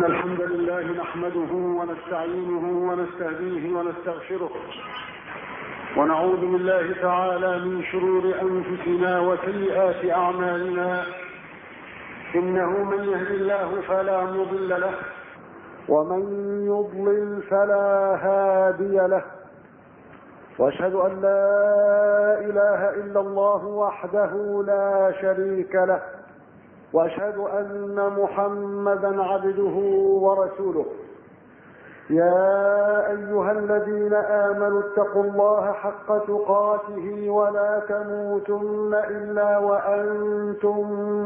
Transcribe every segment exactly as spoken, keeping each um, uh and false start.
الحمد لله نحمده ونستعينه ونستهديه ونستغفره ونعوذ بالله تعالى من شرور أنفسنا وسيئات أعمالنا، إنه من يهد الله فلا مضل له ومن يضلل فلا هادي له، واشهد أن لا إله إلا الله وحده لا شريك له، واشهد أن محمدا عبده ورسوله. يا أيها الذين آمنوا اتقوا الله حق تقاته ولا تموتن إلا وأنتم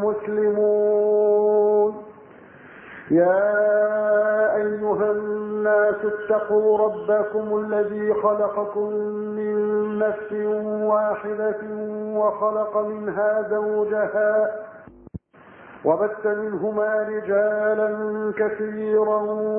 مسلمون. يا أيها الناس اتقوا ربكم الذي خلقكم من نفس واحدة وخلق منها زوجها وبث منهما رجالا كثيرا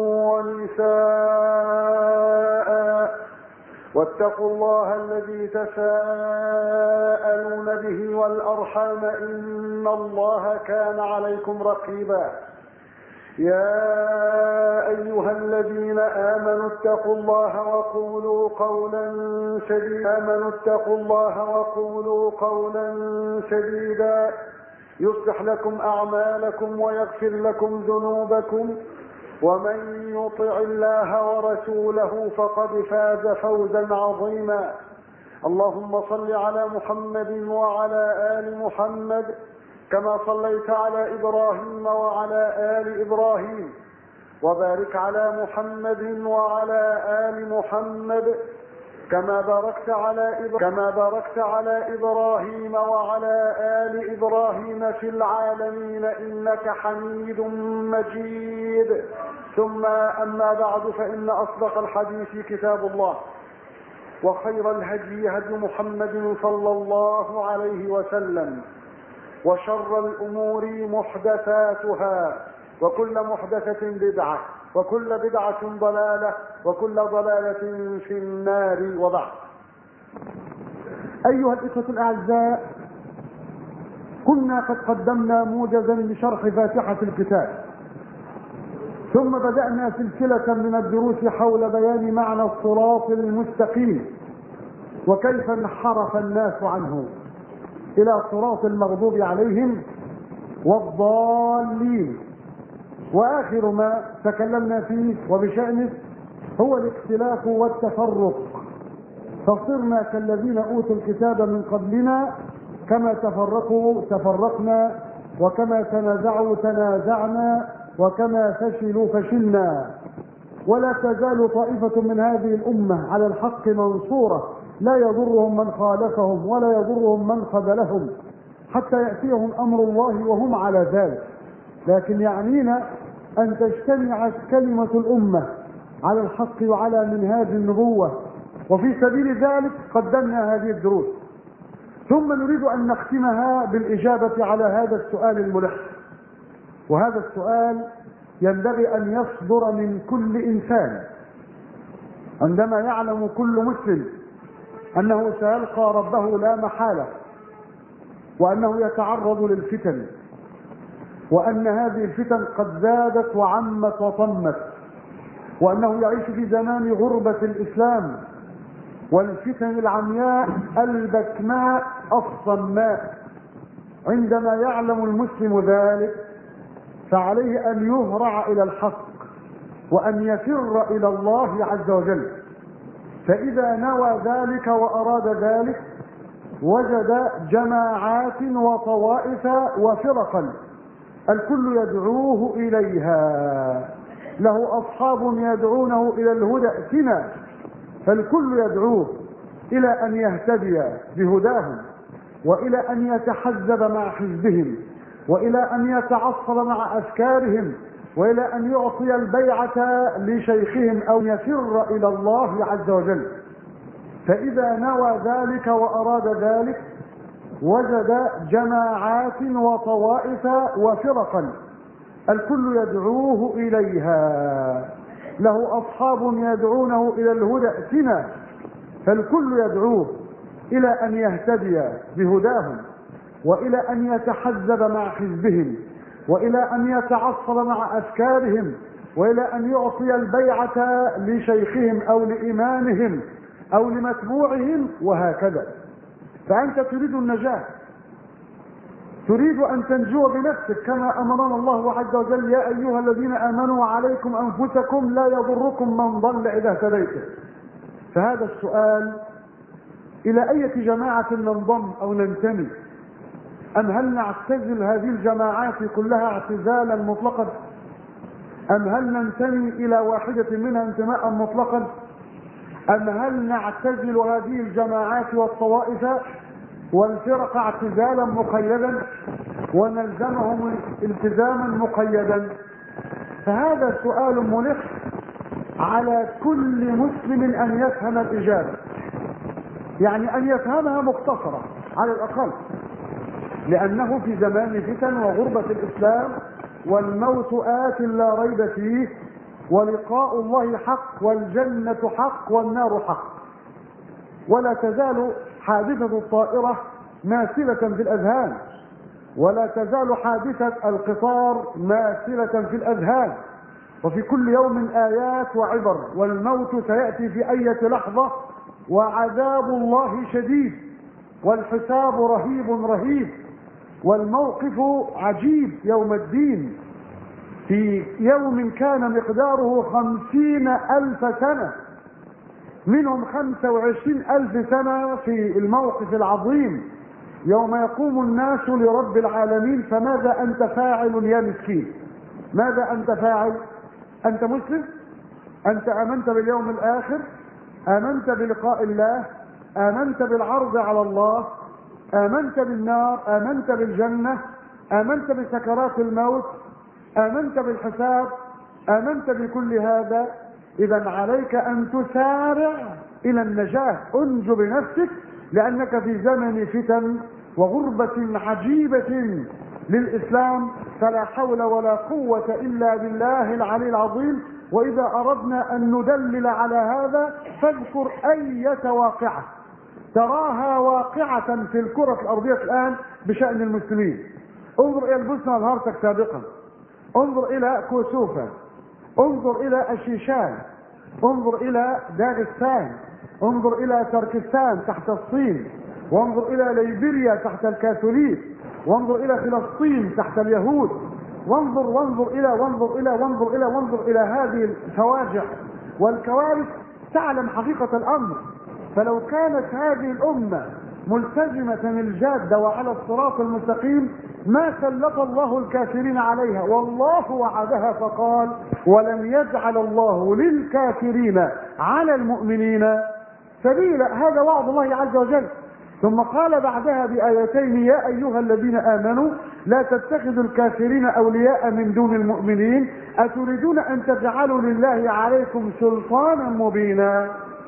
ونساء، واتقوا الله الذي تساءلون به والأرحام إن الله كان عليكم رقيبا. يا أيها الذين آمنوا اتقوا الله وقولوا قولا سديدا آمنوا اتقوا الله وقولوا قولا سديدا يصلح لكم أعمالكم ويغفر لكم ذنوبكم، ومن يطع الله ورسوله فقد فاز فوزا عظيما. اللهم صل على محمد وعلى آل محمد كما صليت على إبراهيم وعلى آل إبراهيم، وبارك على محمد وعلى آل محمد كما باركت على كما باركت على إبراهيم وعلى آل إبراهيم في العالمين إنك حميد مجيد. ثم أما بعد، فإن أصدق الحديث كتاب الله، وخير الهدي هدي محمد صلى الله عليه وسلم، وشر الأمور محدثاتها، وكل محدثة بدعة، وكل بدعة ضلالة، وكل ضلالة في النار. وبعد، أيها الإخوة الأعزاء، كنا قد قدمنا موجزا لشرح فاتحة الكتاب، ثم بدأنا سلسلة من الدروس حول بيان معنى الصراط المستقيم وكيف انحرف الناس عنه إلى صراط المغضوب عليهم والضالين. وآخر ما تكلمنا فيه وبشأنه هو الاختلاف والتفرق، فصرنا كالذين أوتوا الكتاب من قبلنا، كما تفرقوا تفرقنا، وكما تنازعوا تنازعنا، وكما فشلوا فشلنا. ولا تزال طائفة من هذه الأمة على الحق منصورة، لا يضرهم من خالفهم ولا يضرهم من خذلهم حتى يأتيهم أمر الله وهم على ذلك. لكن يعنينا أن تجتمع كلمة الأمة على الحق وعلى منهاج النبوة، وفي سبيل ذلك قدمنا هذه الدروس. ثم نريد أن نختمها بالإجابة على هذا السؤال الملح، وهذا السؤال ينبغي أن يصدر من كل إنسان عندما يعلم كل مسلم أنه سيلقى ربه لا محالة، وأنه يتعرض للفتن، وأن هذه الفتن قد زادت وعمت وطمت، وأنه يعيش في زمان غربة الإسلام والفتن العمياء البكماء الصماء. عندما يعلم المسلم ذلك فعليه أن يهرع إلى الحق وأن يفر إلى الله عز وجل. فإذا نوى ذلك وأراد ذلك وجد جماعات وطوائف وفرقا الكل يدعوه إليها، له أصحاب يدعونه إلى الهدى ائتنا، فالكل يدعوه إلى أن يهتدي بهداهم، وإلى أن يتحزب مع حزبهم، وإلى أن يتعصب مع أفكارهم، وإلى أن يعطي البيعة لشيخهم أو يفر إلى الله عز وجل. فإذا نوى ذلك وأراد ذلك وجد جماعات وطوائف وفرقا الكل يدعوه إليها، له أصحاب يدعونه إلى الهدى ائتنا، فالكل يدعوه إلى أن يهتدي بهداهم، وإلى أن يتحزب مع حزبهم، وإلى أن يتعصب مع أفكارهم، وإلى أن يعطي البيعة لشيخهم أو لإمامهم أو لمتبوعهم وهكذا. فأنت تريد النجاة، تريد أن تنجو بنفسك كما أمرنا الله عز وجل: يا أيها الذين آمنوا عليكم أنفسكم لا يضركم من ضل إذا اهتديتم. فهذا السؤال: إلى أية جماعة ننضم أو ننتمي؟ أم هل نعتزل هذه الجماعات كلها اعتزالا مطلقا؟ أم هل ننتمي إلى واحدة منها انتماء مطلقا؟ أم هل نعتزل هذه الجماعات والطوائف والفرق اعتزالا مقيدا ونلزمهم التزاما مقيدا؟ فهذا سؤال ملح على كل مسلم أن يفهم الإجابة، يعني أن يفهمها مختصرة على الأقل، لأنه في زمان فتن وغربة الإسلام، والموت آت لا ريب فيه، ولقاء الله حق، والجنة حق، والنار حق. ولا تزال حادثة الطائرة ماثلة في الأذهان، ولا تزال حادثة القطار ماثلة في الأذهان، وفي كل يوم آيات وعبر، والموت سيأتي في أي لحظة، وعذاب الله شديد، والحساب رهيب رهيب، والموقف عجيب يوم الدين، في يوم كان مقداره خمسين ألف سنة، منهم خمسة وعشرين ألف سنة في الموقف العظيم يوم يقوم الناس لرب العالمين. فماذا أنت فاعل يا مسكين؟ ماذا أنت فاعل؟ أنت مسلم؟ أنت آمنت باليوم الآخر؟ آمنت بلقاء الله؟ آمنت بالعرض على الله؟ آمنت بالنار؟ آمنت بالجنة؟ آمنت بسكرات الموت؟ آمنت بالحساب؟ آمنت بكل هذا؟ إذا عليك أن تسارع إلى النجاة، أنج بنفسك، لأنك في زمن فتن وغربة عجيبة للإسلام، فلا حول ولا قوة إلا بالله العلي العظيم. وإذا أردنا أن ندلل على هذا فاذكر أية واقعة تراها واقعة في الكرة الأرضية الآن بشأن المسلمين. انظر إلى البوسنة والهرسك سابقا، انظر إلى كوسوفا، انظر إلى الشيشان، انظر إلى داغستان، انظر إلى تركستان تحت الصين، وانظر إلى ليبيريا تحت الكاثوليك، وانظر إلى فلسطين تحت اليهود، وانظر وانظر إلى وانظر إلى وانظر إلى وانظر إلى هذه الفواجع والكوارث، تعلم حقيقة الأمر. فلو كانت هذه الأمة ملتزمة الجادة وعلى الصراط المستقيم ما سلط الله الكافرين عليها، والله وعدها فقال: ولم يجعل الله للكافرين على المؤمنين سبيلا. هذا وعد الله عز وجل. ثم قال بعدها بآيتين: يا أيها الذين آمنوا لا تتخذوا الكافرين أولياء من دون المؤمنين أتريدون أن تجعلوا لله عليكم سلطانا مبينا.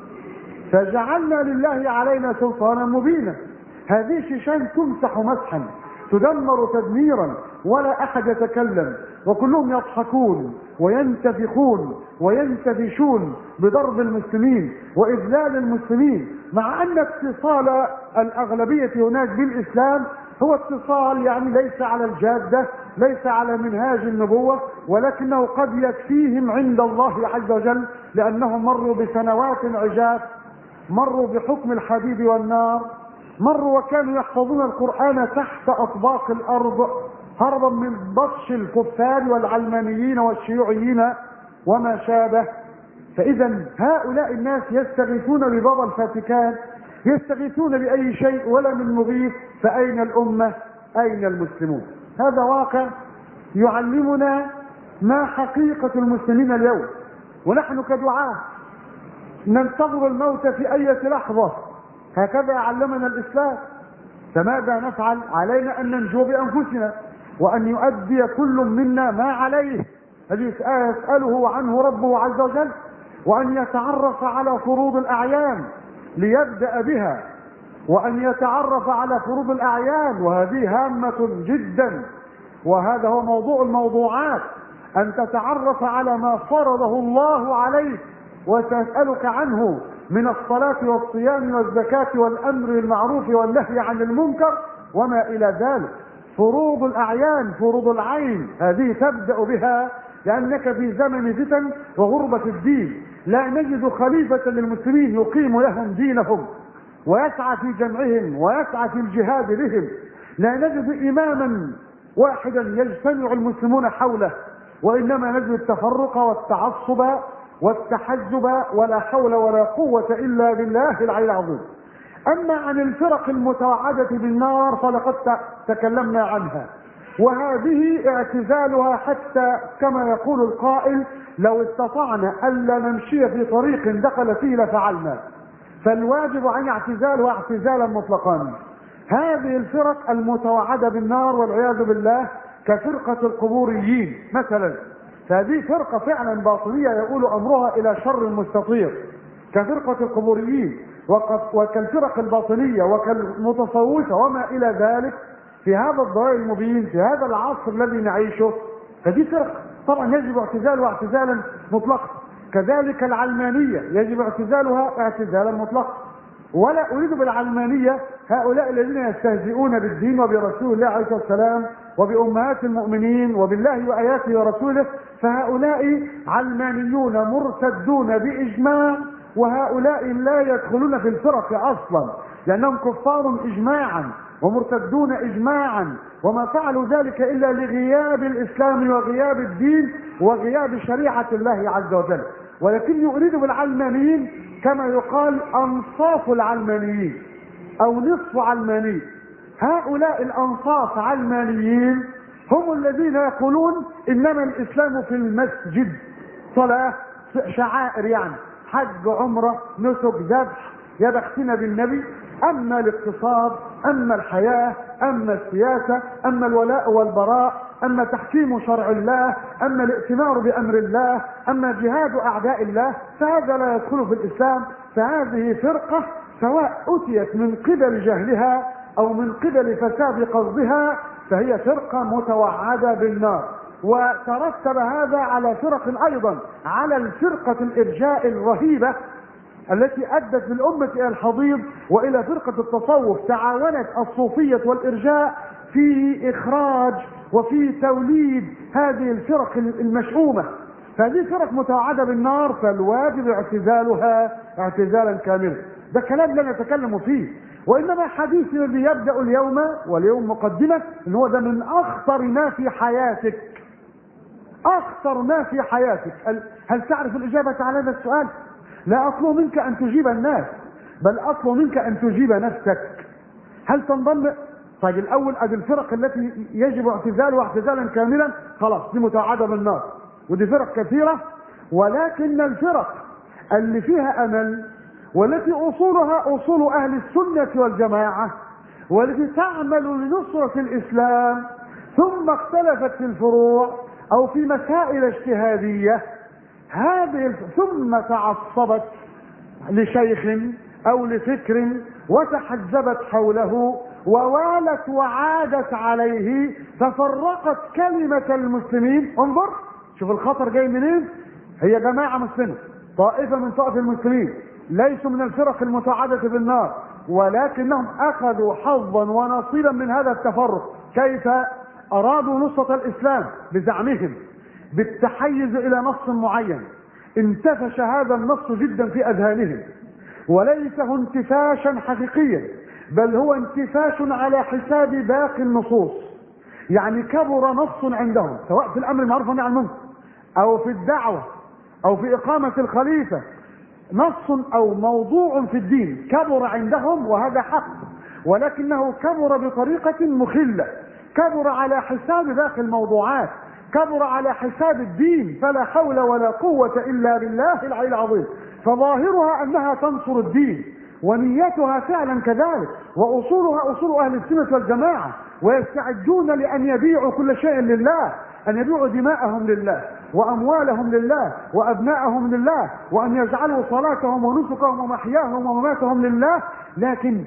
فجعلنا لله علينا سلطانا مبينا. هذه الشيشان تمسح مسحا، تدمر تدميرا، ولا أحد يتكلم، وكلهم يضحكون وينتفخون وينتفشون بضرب المسلمين وإذلال المسلمين، مع أن اتصال الأغلبية هناك بالإسلام هو اتصال يعني ليس على الجادة، ليس على منهاج النبوة، ولكنه قد يكفيهم عند الله عز وجل، لأنهم مروا بسنوات عجاف، مروا بحكم الحديد والنار، مروا وكانوا يحفظون القرآن تحت أطباق الأرض هربا من بطش الكفار والعلمانيين والشيوعيين وما شابه. فإذا هؤلاء الناس يستغيثون ببابا الفاتيكان، يستغيثون بأي شيء ولا من مغيث، فأين الأمة؟ أين المسلمون؟ هذا واقع يعلمنا ما حقيقة المسلمين اليوم، ونحن كدعاة ننتظر الموت في أي لحظة، هكذا علمنا الإسلام. فماذا نفعل؟ علينا أن ننجو بأنفسنا، وأن يؤدي كل منا ما عليه الذي يسأله عنه ربه عز وجل، وأن يتعرف على فروض الأعيان ليبدأ بها، وأن يتعرف على فروض الأعيان، وهذه هامة جدا، وهذا هو موضوع الموضوعات، أن تتعرف على ما فرضه الله عليك وسأسألك عنه من الصلاة والصيام والزكاة والأمر بالمعروف والنهي عن المنكر وما إلى ذلك. فروض الأعيان، فروض العين، هذه تبدأ بها لأنك في زمن فتن وغربة الدين لا نجد خليفة للمسلمين يقيم لهم دينهم ويسعى في جمعهم ويسعى في الجهاد بهم. لا نجد إماما واحدا يجتمع المسلمون حوله، وإنما نجد التفرق والتعصب والتحزب، ولا حول ولا قوة إلا بالله العلي العظيم. أما عن الفرق المتوعدة بالنار فلقد تكلمنا عنها، وهذه اعتزالها حتى كما يقول القائل لو استطعنا ألا نمشي في طريق دخل فيه لفعلنا، فالواجب عن اعتزالها اعتزالا مطلقا. هذه الفرق المتوعدة بالنار والعياذ بالله كفرقة القبوريين مثلا، فهذه فرقة فعلا باطنية يقول أمرها إلى شر مستطير كفرقة القبوريين، وكالفرق الباطنية وكالمتصوفة وما إلى ذلك في هذا الضلال المبين في هذا العصر الذي نعيشه. فدي فرق طبعا يجب اعتزالها اعتزالا مطلقا. كذلك العلمانية يجب اعتزالها اعتزالا مطلقا. ولا أريد بالعلمانية هؤلاء الذين يستهزئون بالدين وبرسول الله عليه الصلاة والسلام وبأمهات المؤمنين وبالله وآياته ورسوله، فهؤلاء علمانيون مرتدون بإجماع، وهؤلاء لا يدخلون في الفرق أصلا لأنهم كفار إجماعا ومرتدون إجماعا، وما فعلوا ذلك إلا لغياب الإسلام وغياب الدين وغياب شريعة الله عز وجل. ولكن يريد بالعلمانيين كما يقال أنصاف العلمانيين أو نصف علماني. هؤلاء الأنصاف علمانيين هم الذين يقولون إنما الإسلام في المسجد، صلاة شعائر يعني حج عمرة نسك ذبح يا بختنا بالنبي. أما الاقتصاد، أما الحياة، أما السياسة، أما الولاء والبراء، أما تحكيم شرع الله، أما الائتمار بأمر الله، أما جهاد أعداء الله، فهذا لا يدخل في الإسلام. فهذه فرقة سواء أتيت من قبل جهلها أو من قبل فساد قصدها فهي فرقة متوعدة بالنار. وترتب هذا على فرق أيضا، على الفرقة الإرجاء الرهيبة التي أدت بالأمة إلى الحضيض وإلى فرقة التصوف. تعاونت الصوفية والإرجاء في إخراج وفي توليد هذه الفرق المشؤومة. فهذه فرق متوعدة بالنار فالواجب اعتزالها اعتزالا كاملا. ده كلام لا نتكلم فيه، وإنما حديثنا الذي يبدأ اليوم واليوم مقدمة إن هو ده من أخطر ما في حياتك، أخطر ما في حياتك. هل تعرف الإجابة على هذا السؤال؟ لا أطلب منك أن تجيب الناس، بل أطلب منك أن تجيب نفسك. هل تنضم؟ طيب الأول أدي الفرق التي يجب اعتزالها اعتزالا كاملا، خلاص دي متوعدة بالنار، ودي فرق كثيرة. ولكن الفرق اللي فيها أمل والتي أصولها أصول أهل السنة والجماعة والتي تعمل لنصرة الإسلام ثم اختلفت في الفروع أو في مسائل اجتهادية، هذه ثم تعصبت لشيخ أو لفكر وتحزبت حوله ووالت وعادت عليه ففرقت كلمة المسلمين. انظر شوف الخطر جاي منين. هي جماعة مسلمة، طائفة من طائف المسلمين، ليسوا من الفرق المتوعدة بالنار، ولكنهم أخذوا حظا ونصيبا من هذا التفرق. كيف؟ أرادوا نصرة الإسلام بزعمهم بالتحيز إلى نص معين، انتفش هذا النص جدا في أذهانهم، وليس هو انتفاشا حقيقيا بل هو انتفاش على حساب باقي النصوص. يعني كبر نص عندهم سواء في الأمر المعروف والنهي عن المنكر أو في الدعوة أو في إقامة الخليفة، نص أو موضوع في الدين كبر عندهم وهذا حق، ولكنه كبر بطريقة مخلة، كبر على حساب باقي الموضوعات، كبر على حساب الدين، فلا حول ولا قوة إلا بالله العلي العظيم. فظاهرها أنها تنصر الدين ونيتها فعلا كذلك، وأصولها أصول أهل السنة والجماعة، ويستعدون لأن يبيعوا كل شيء لله، أن يبيعوا دماءهم لله وأموالهم لله وأبناءهم لله، وأن يجعلوا صلاتهم ونسكهم ومحياهم ومماتهم لله. لكن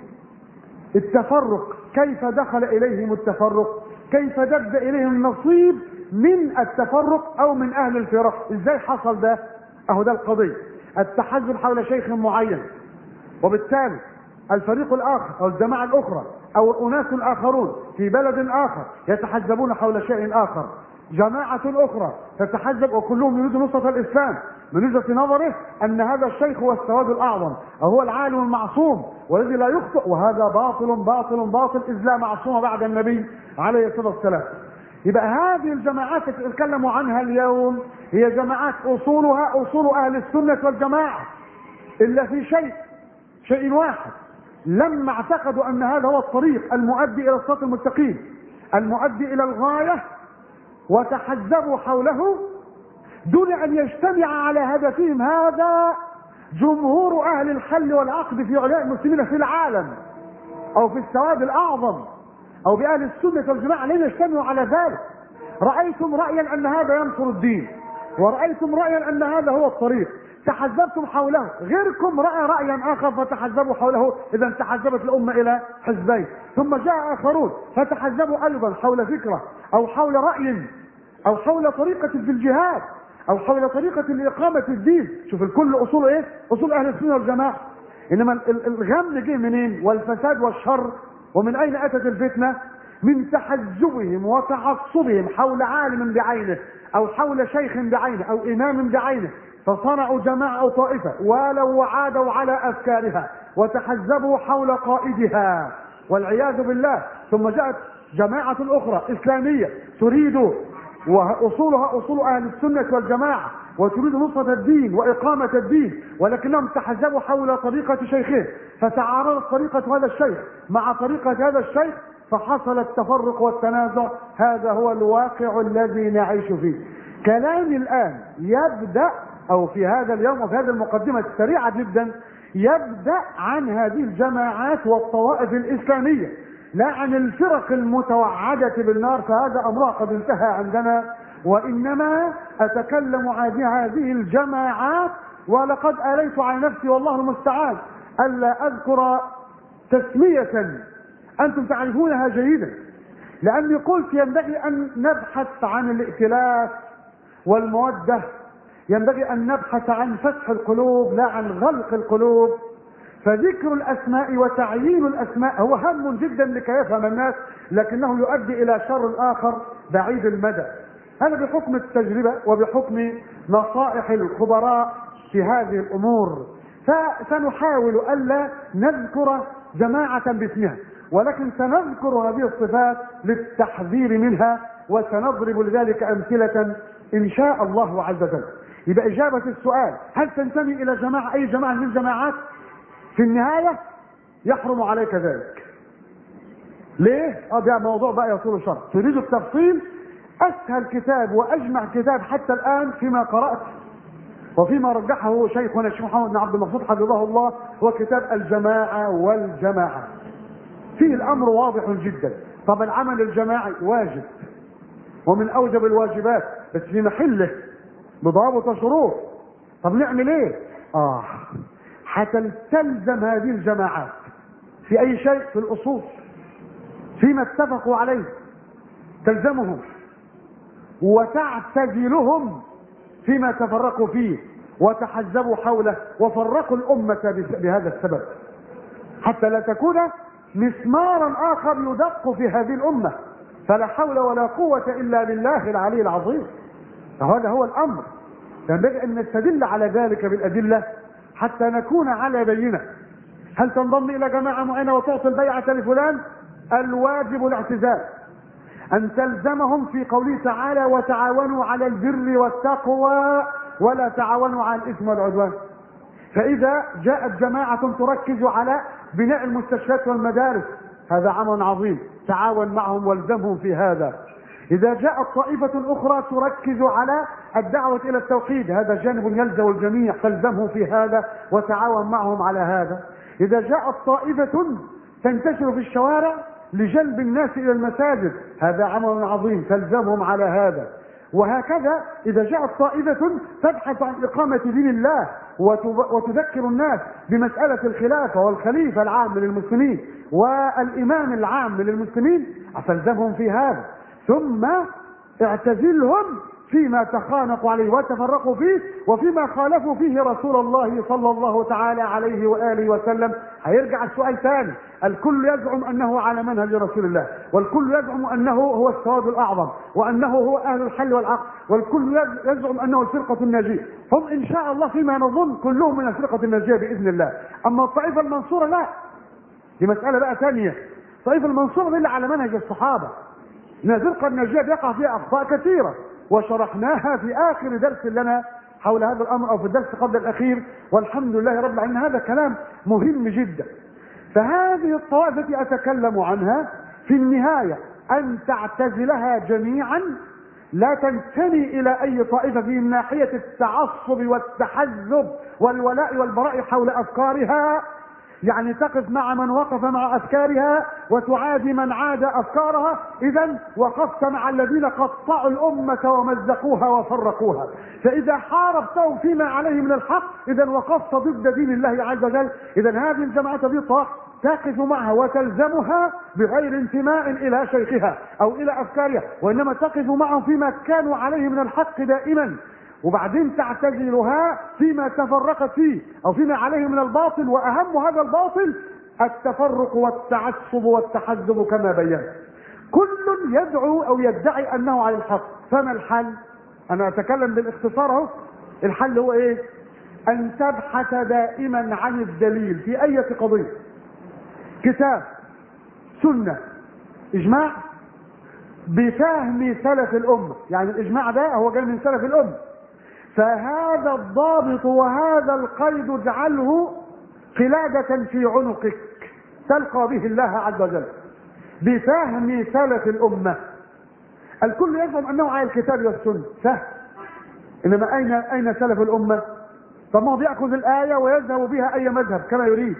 التفرق كيف دخل إليهم التفرق؟ كيف دب إليهم النصيب من التفرق أو من أهل الفرق؟ إزاي حصل ده؟ أهو ده القضية، التحزب حول شيخ معين، وبالتالي الفريق الآخر أو الجماعة الأخرى أو الأناس الآخرون في بلد آخر يتحزبون حول شيء آخر. جماعة أخرى تتحزب وكلهم يريدون نصرة الإسلام، من وجهة نظره أن هذا الشيخ هو السواد الأعظم أو هو العالم المعصوم والذي لا يخطئ، وهذا باطل باطل باطل، إذ لا معصوم بعد النبي عليه الصلاة والسلام. يبقى هذه الجماعات التي نتكلم عنها اليوم هي جماعات أصولها أصول أهل السنة والجماعة، إلا في شيء شيء واحد، لما اعتقدوا أن هذا هو الطريق المؤدي إلى الصراط المستقيم المؤدي إلى الغاية وتحزبوا حوله دون أن يجتمع على هدفهم هذا جمهور أهل الحل والعقد في علماء المسلمين في العالم أو في السواد الأعظم أو بأهل السنة والجماعة، لن يجتمعوا على ذلك. رأيتم رأيا أن هذا ينصر الدين، ورأيتم رأيا أن هذا هو الطريق، تحزبتم حوله، غيركم رأى رأيا آخر فتحزبوا حوله، إذا تحزبت الأمة إلى حزبين. ثم جاء آخرون فتحزبوا أيضا حول فكرة أو حول رأي أو حول طريقة في الجهاد أو حول طريقة لإقامة الدين. شوف الكل أصول إيه؟ أصول أهل السنة والجماعة. إنما الغم جه منين؟ والفساد والشر. ومن أين أتت الفتنة؟ من تحزبهم وتعصبهم حول عالم بعينه أو حول شيخ بعينه أو إمام بعينه، فصنعوا جماعة أو طائفة ولو وعادوا على أفكارها وتحزبوا حول قائدها والعياذ بالله. ثم جاءت جماعة أخرى إسلامية تريد، وأصولها أصول أهل السنة والجماعة، وتريد نصرة الدين وإقامة الدين، ولكنهم تحزبوا حول طريقة شيخه، فتعارضت طريقة هذا الشيخ مع طريقة هذا الشيخ، فحصل التفرق والتنازع. هذا هو الواقع الذي نعيش فيه. كلامي الآن يبدأ أو في هذا اليوم وفي هذه المقدمة السريعة جدا يبدأ عن هذه الجماعات والطوائف الإسلامية، لا عن الفرق المتوعدة بالنار، فهذا أمرها قد انتهى عندنا، وإنما أتكلم عن هذه الجماعات. ولقد آليت على نفسي والله المستعان ألا أذكر تسمية أنتم تعرفونها جيدا، لأني قلت ينبغي أن نبحث عن الائتلاف والمودة، ينبغي أن نبحث عن فتح القلوب لا عن غلق القلوب. فذكر الأسماء وتعيين الأسماء هو هام جدا لكي يفهم الناس، لكنه يؤدي إلى شر آخر بعيد المدى. هذا بحكم التجربة وبحكم نصائح الخبراء في هذه الأمور. فسنحاول ألا نذكر جماعة باسمها، ولكن سنذكر هذه الصفات للتحذير منها، وسنضرب لذلك أمثلة إن شاء الله عز وجل. يبقى إجابة السؤال هل تنتمي إلى جماعة أي جماعة من الجماعات؟ في النهاية يحرم عليك ذلك. ليه؟ اه ده موضوع بقى يطول الشرح. تريد التفصيل؟ أسهل كتاب وأجمع كتاب حتى الآن فيما قرأت وفيما رجحه شيخنا الشيخ محمد بن عبد المقصود حفظه الله هو كتاب الجماعة والجماعة. فيه الأمر واضح جدا. طب العمل الجماعي واجب ومن أوجب الواجبات، بس في محله بضوابط وشروط. طب نعمل ايه؟ آه حتى تلزم هذه الجماعات في أي شيء في الأصول فيما اتفقوا عليه، تلزمهم وتعتزلهم فيما تفرقوا فيه وتحزبوا حوله وفرقوا الأمة بهذا السبب، حتى لا تكون مسمارا آخر يدق في هذه الأمة. فلا حول ولا قوة إلا بالله العلي العظيم. فهذا هو الأمر، ينبغي أن نستدل على ذلك بالأدلة حتى نكون على بينة. هل تنضم إلى جماعة معينة وتعطي البيعة لفلان؟ الواجب الاعتزال، أن تلزمهم في قوله تعالى وتعاونوا على البر والتقوى ولا تعاونوا على الإثم والعدوان. فإذا جاءت جماعة تركز على بناء المستشفيات والمدارس هذا أمر عظيم، تعاون معهم والزمهم في هذا. إذا جاءت طائفة أخرى تركز على الدعوة إلى التوحيد هذا جانب يلزم الجميع، فالزمهم في هذا وتعاون معهم على هذا. إذا جاءت طائفة تنتشر في الشوارع لجلب الناس إلى المساجد هذا عمل عظيم، فالزمهم على هذا. وهكذا إذا جاءت طائفة تبحث عن إقامة دين الله وتذكر الناس بمسألة الخلافة والخليفة العام للمسلمين والإمام العام للمسلمين فالزمهم في هذا. ثم اعتزلهم فيما تخانقوا عليه وتفرقوا فيه وفيما خالفوا فيه رسول الله صلى الله تعالى عليه وآله وسلم. هيرجع السؤال ثاني، الكل يزعم أنه على منهج رسول الله، والكل يزعم أنه هو السواد الأعظم، وأنه هو أهل الحل والعقد، والكل يزعم أنه الفرقة الناجية. هم إن شاء الله فيما نظن كلهم من الفرقة الناجية بإذن الله. أما الطائفة المنصورة لا، دي مسألة بقى ثانية. الطائفة المنصورة اللي على منهج الصحابة، إن الفرقة الناجية بيقع فيها أخطاء كثيرة وشرحناها في آخر درس لنا حول هذا الأمر، أو في الدرس قبل الأخير، والحمد لله رب العالمين. هذا كلام مهم جدا. فهذه الطوائف التي أتكلم عنها في النهاية أن تعتزلها جميعا، لا تنتمي إلى أي طائفة في ناحية التعصب والتحزب والولاء والبراء حول أفكارها، يعني تقف مع من وقف مع أفكارها وتعادي من عاد أفكارها. إذا وقفت مع الذين قطعوا الأمة ومزقوها وفرقوها. فإذا حاربتهم فيما عليه من الحق، إذا وقفت ضد دين الله عز وجل. إذا هذه الجماعة دي تقف معها وتلزمها بغير انتماء إلى شيخها أو إلى أفكارها، وإنما تقف معهم فيما كانوا عليه من الحق دائما، وبعدين تعتزلها فيما تفرقت فيه او فيما عليه من الباطل. واهم هذا الباطل التفرق والتعصب والتحزب كما بينا. كل يدعو او يدعي انه على الحق. فما الحل؟ انا اتكلم بالاختصار اهو. الحل هو ايه؟ ان تبحث دائما عن الدليل في اي قضيه، كتاب، سنه، اجماع، بفهم سلف الامه. يعني الاجماع ده هو جاي من سلف الامه، فهذا الضابط وهذا القيد اجعله قلادة في عنقك تلقى به الله عز وجل بفهم سلف الأمة. الكل يزعم أنه على الكتاب والسنة، سهل. إنما أين أين سلف الأمة؟ طب ما هو بيأخذ الآية ويذهب بها أي مذهب كما يريد،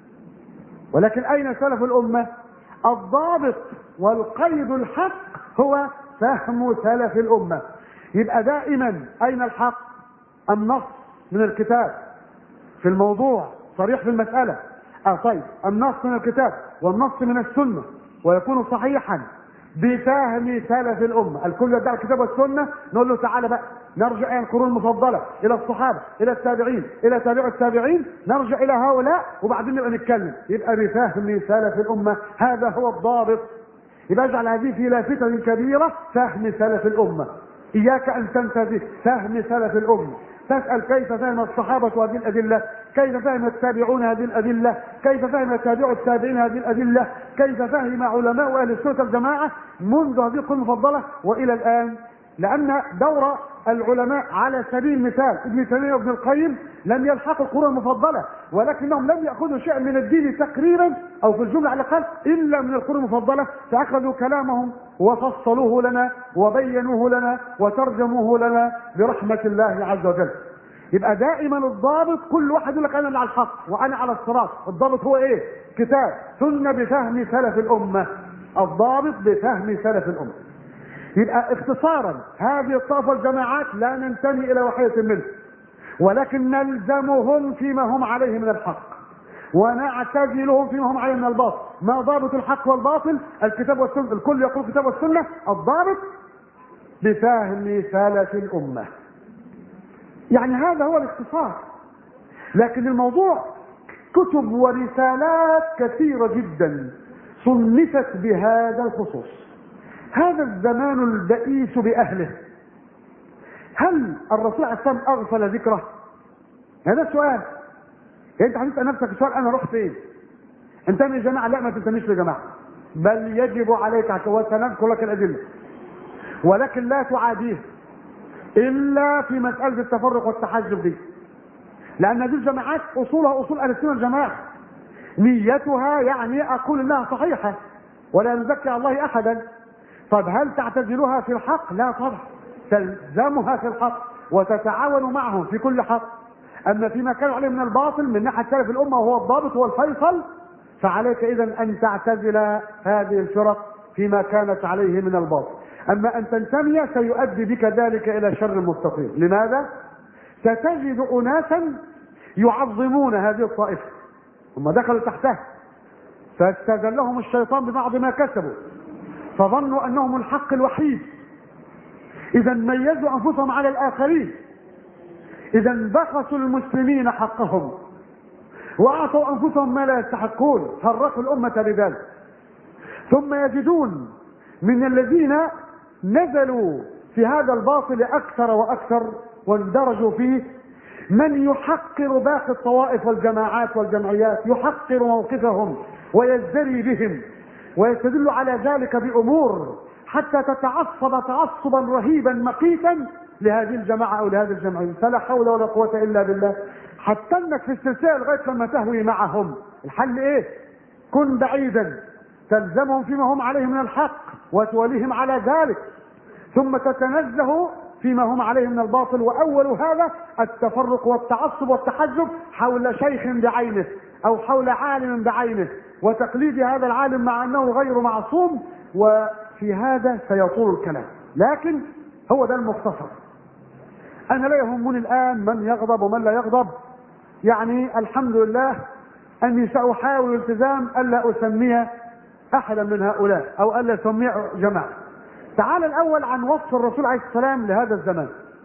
ولكن أين سلف الأمة؟ الضابط والقيد الحق هو فهم سلف الأمة. يبقى دائما أين الحق؟ النص من الكتاب في الموضوع صريح في المسألة. اه طيب، النص من الكتاب والنص من السنة، ويكون صحيحا بفهم سلف الأمة. الكل يدعي الكتاب والسنة، نقول له تعالى بقى نرجع إلى القرون المفضلة، إلى الصحابة، إلى التابعين، إلى تابع التابعين، نرجع إلى هؤلاء وبعدين نبقى نتكلم. يبقى بفهم سلف الأمة، هذا هو الضابط. يبقى اجعل هذه في لافتة كبيرة، فهم سلف الأمة. إياك أن تنتبه فهم سلف الأمة، تسأل كيف فهم الصحابة هذه الأدلة، كيف فهم التابعون هذه الأدلة، كيف فهم تابع التابعين هذه الأدلة، كيف فهم علماء أهل السنة الجماعة منذ هذه القرون المفضلة وإلى الآن. لأن دور العلماء على سبيل المثال ابن تيمية وابن القيم لم يلحقوا القرون المفضلة، ولكنهم لم يأخذوا شيئا من الدين تقريبا أو في الجملة على الأقل إلا من القرون المفضلة، فأخذوا كلامهم وفصلوه لنا وبينوه لنا وترجموه لنا برحمة الله عز وجل. يبقى دائما الضابط، كل واحد يقول لك أنا على الحق وأنا على الصراط. الضابط هو إيه؟ كتاب، سنة، بفهم سلف الأمة. الضابط بفهم سلف الأمة. يبقى اختصارا هذه الطائفة الجماعات لا ننتمي إلى واحدة منهم، ولكن نلزمهم فيما هم عليه من الحق ونعتزلهم فيما هم عليه من الباطل. ما ضابط الحق والباطل؟ الكتاب والسنة. الكل يقول الكتاب والسنة. الضابط بفهم سلف الأمة. يعني هذا هو الاختصار. لكن الموضوع كتب ورسالات كثيرة جدا صنفت بهذا الخصوص. هذا الزمان البئيس بأهله، هل الرسول عليه الصلاة والسلام أغفل ذكره؟ هذا السؤال. انت هتسأل نفسك السؤال، انا رحت فين؟ انتمي لجماعة؟ لا، ما تنتميش لجماعة، بل يجب عليك وسنذكر لك الأدلة، ولكن لا تعاديه إلا في مسألة التفرق والتحزب دي، لأن هذه الجماعات أصولها أصول أهل السنة والجماعة. نيتها يعني أقول إنها صحيحة ولا نزكي الله أحدا. طب هل تعتزلها في الحق؟ لا طبعا، تلزمها في الحق وتتعاون معهم في كل حق. أما فيما كانوا عليه من الباطل من ناحية سلف الأمة وهو الضابط والفيصل، فعليك إذن أن تعتزل هذه الفرق فيما كانت عليه من الباطل. أما أن تنتمي سيؤدي بك ذلك إلى شر مستطيل. لماذا؟ ستجد أناسا يعظمون هذه الطائفة، هم دخلوا تحتها فاستزلهم الشيطان ببعض ما كسبوا، فظنوا أنهم الحق الوحيد، إذا ميزوا أنفسهم على الآخرين، إذا بخسوا المسلمين حقهم وأعطوا أنفسهم ما لا يستحقون، فرقوا الأمة بذلك. ثم يجدون من الذين نزلوا في هذا الباطل أكثر وأكثر واندرجوا فيه من يحقر باقي الطوائف والجماعات والجمعيات، يحقر موقفهم ويزدري بهم، ويستدل على ذلك بأمور حتى تتعصب تعصبا رهيبا مقيتا لهذه الجماعة أو لهذه الجمعية. فلا حول ولا قوة إلا بالله. حتى انك في السلسلة لغاية لما تهوي معهم. الحل ايه؟ كن بعيدا، تلزمهم فيما هم عليه من الحق وتوليهم على ذلك، ثم تتنزه فيما هم عليه من الباطل. وأول هذا التفرق والتعصب والتحزب حول شيخ بعينه أو حول عالم بعينه، وتقليد هذا العالم مع أنه غير معصوم. وفي هذا سيطول الكلام، لكن هو ده المختصر. أنا لا يهمني الآن من يغضب ومن لا يغضب، يعني الحمد لله أني سأحاول التزام ألا أسمي أحدا من هؤلاء أو ألا أسمي جماعة. تعال الأول عن وصف الرسول عليه السلام لهذا الزمان.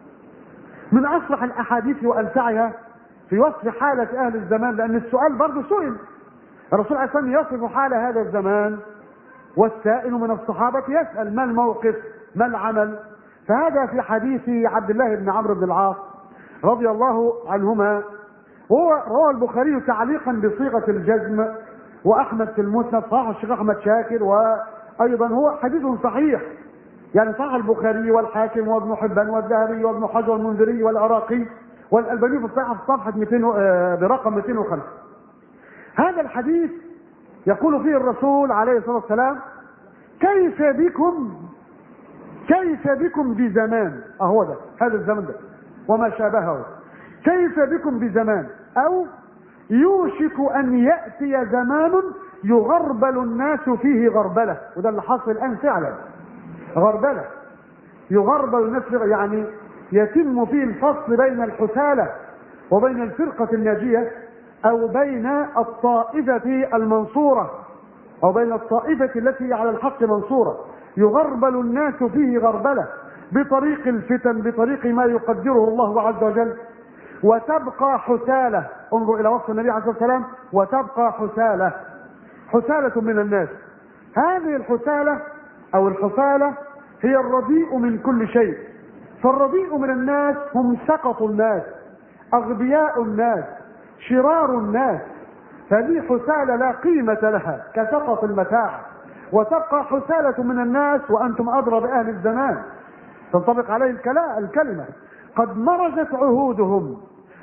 من أصلح الأحاديث وأمتعها في وصف حالة أهل الزمان، لأن السؤال برضه سئل. الرسول عليه السلام يصف حال هذا الزمان، والسائل من الصحابة يسأل ما الموقف ما العمل. فهذا في حديث عبد الله بن عمرو بن العاص رضي الله عنهما، وهو رواه البخاري تعليقا بصيغة الجزم، وأحمد في المسند، صحيح الشيخ أحمد شاكر، وأيضا هو حديث صحيح، يعني صحيح البخاري والحاكم وابن حبان والذهبي وابن حجر والمنذري والعراقي والألباني في الصحيح في صفحة مئتين برقم مئتين وخمسة. هذا الحديث يقول فيه الرسول عليه الصلاة والسلام: كيف بكم كيف بكم بزمان، اهو ده هذا الزمن ده وما شابهه، كيف بكم بزمان، او يوشك ان يأتي زمان يغربل الناس فيه غربلة. وده اللي حصل الان فعلا، غربلة، يغربل الناس فيه، يعني يتم فيه الفصل بين الحثالة وبين الفرقة الناجية، او بين الطائفة المنصورة او بين الطائفة التي على الحق منصورة. يغربل الناس فيه غربلة بطريق الفتن، بطريق ما يقدره الله عز وجل، وتبقى حثالة. انظر الى وصف النبي عليه الصلاة والسلام: وتبقى حثالة، حثالة من الناس. هذه الحثالة او الحثالة هي الرديء من كل شيء. فالرديء من الناس هم سقط الناس، اغبياء الناس، شرار الناس. فهذه حثالة لا قيمة لها كسقط المتاع. وتبقى حثالة من الناس، وأنتم أدرى بأهل الزمان، تنطبق عليه الكلمة: قد مرجت عهودهم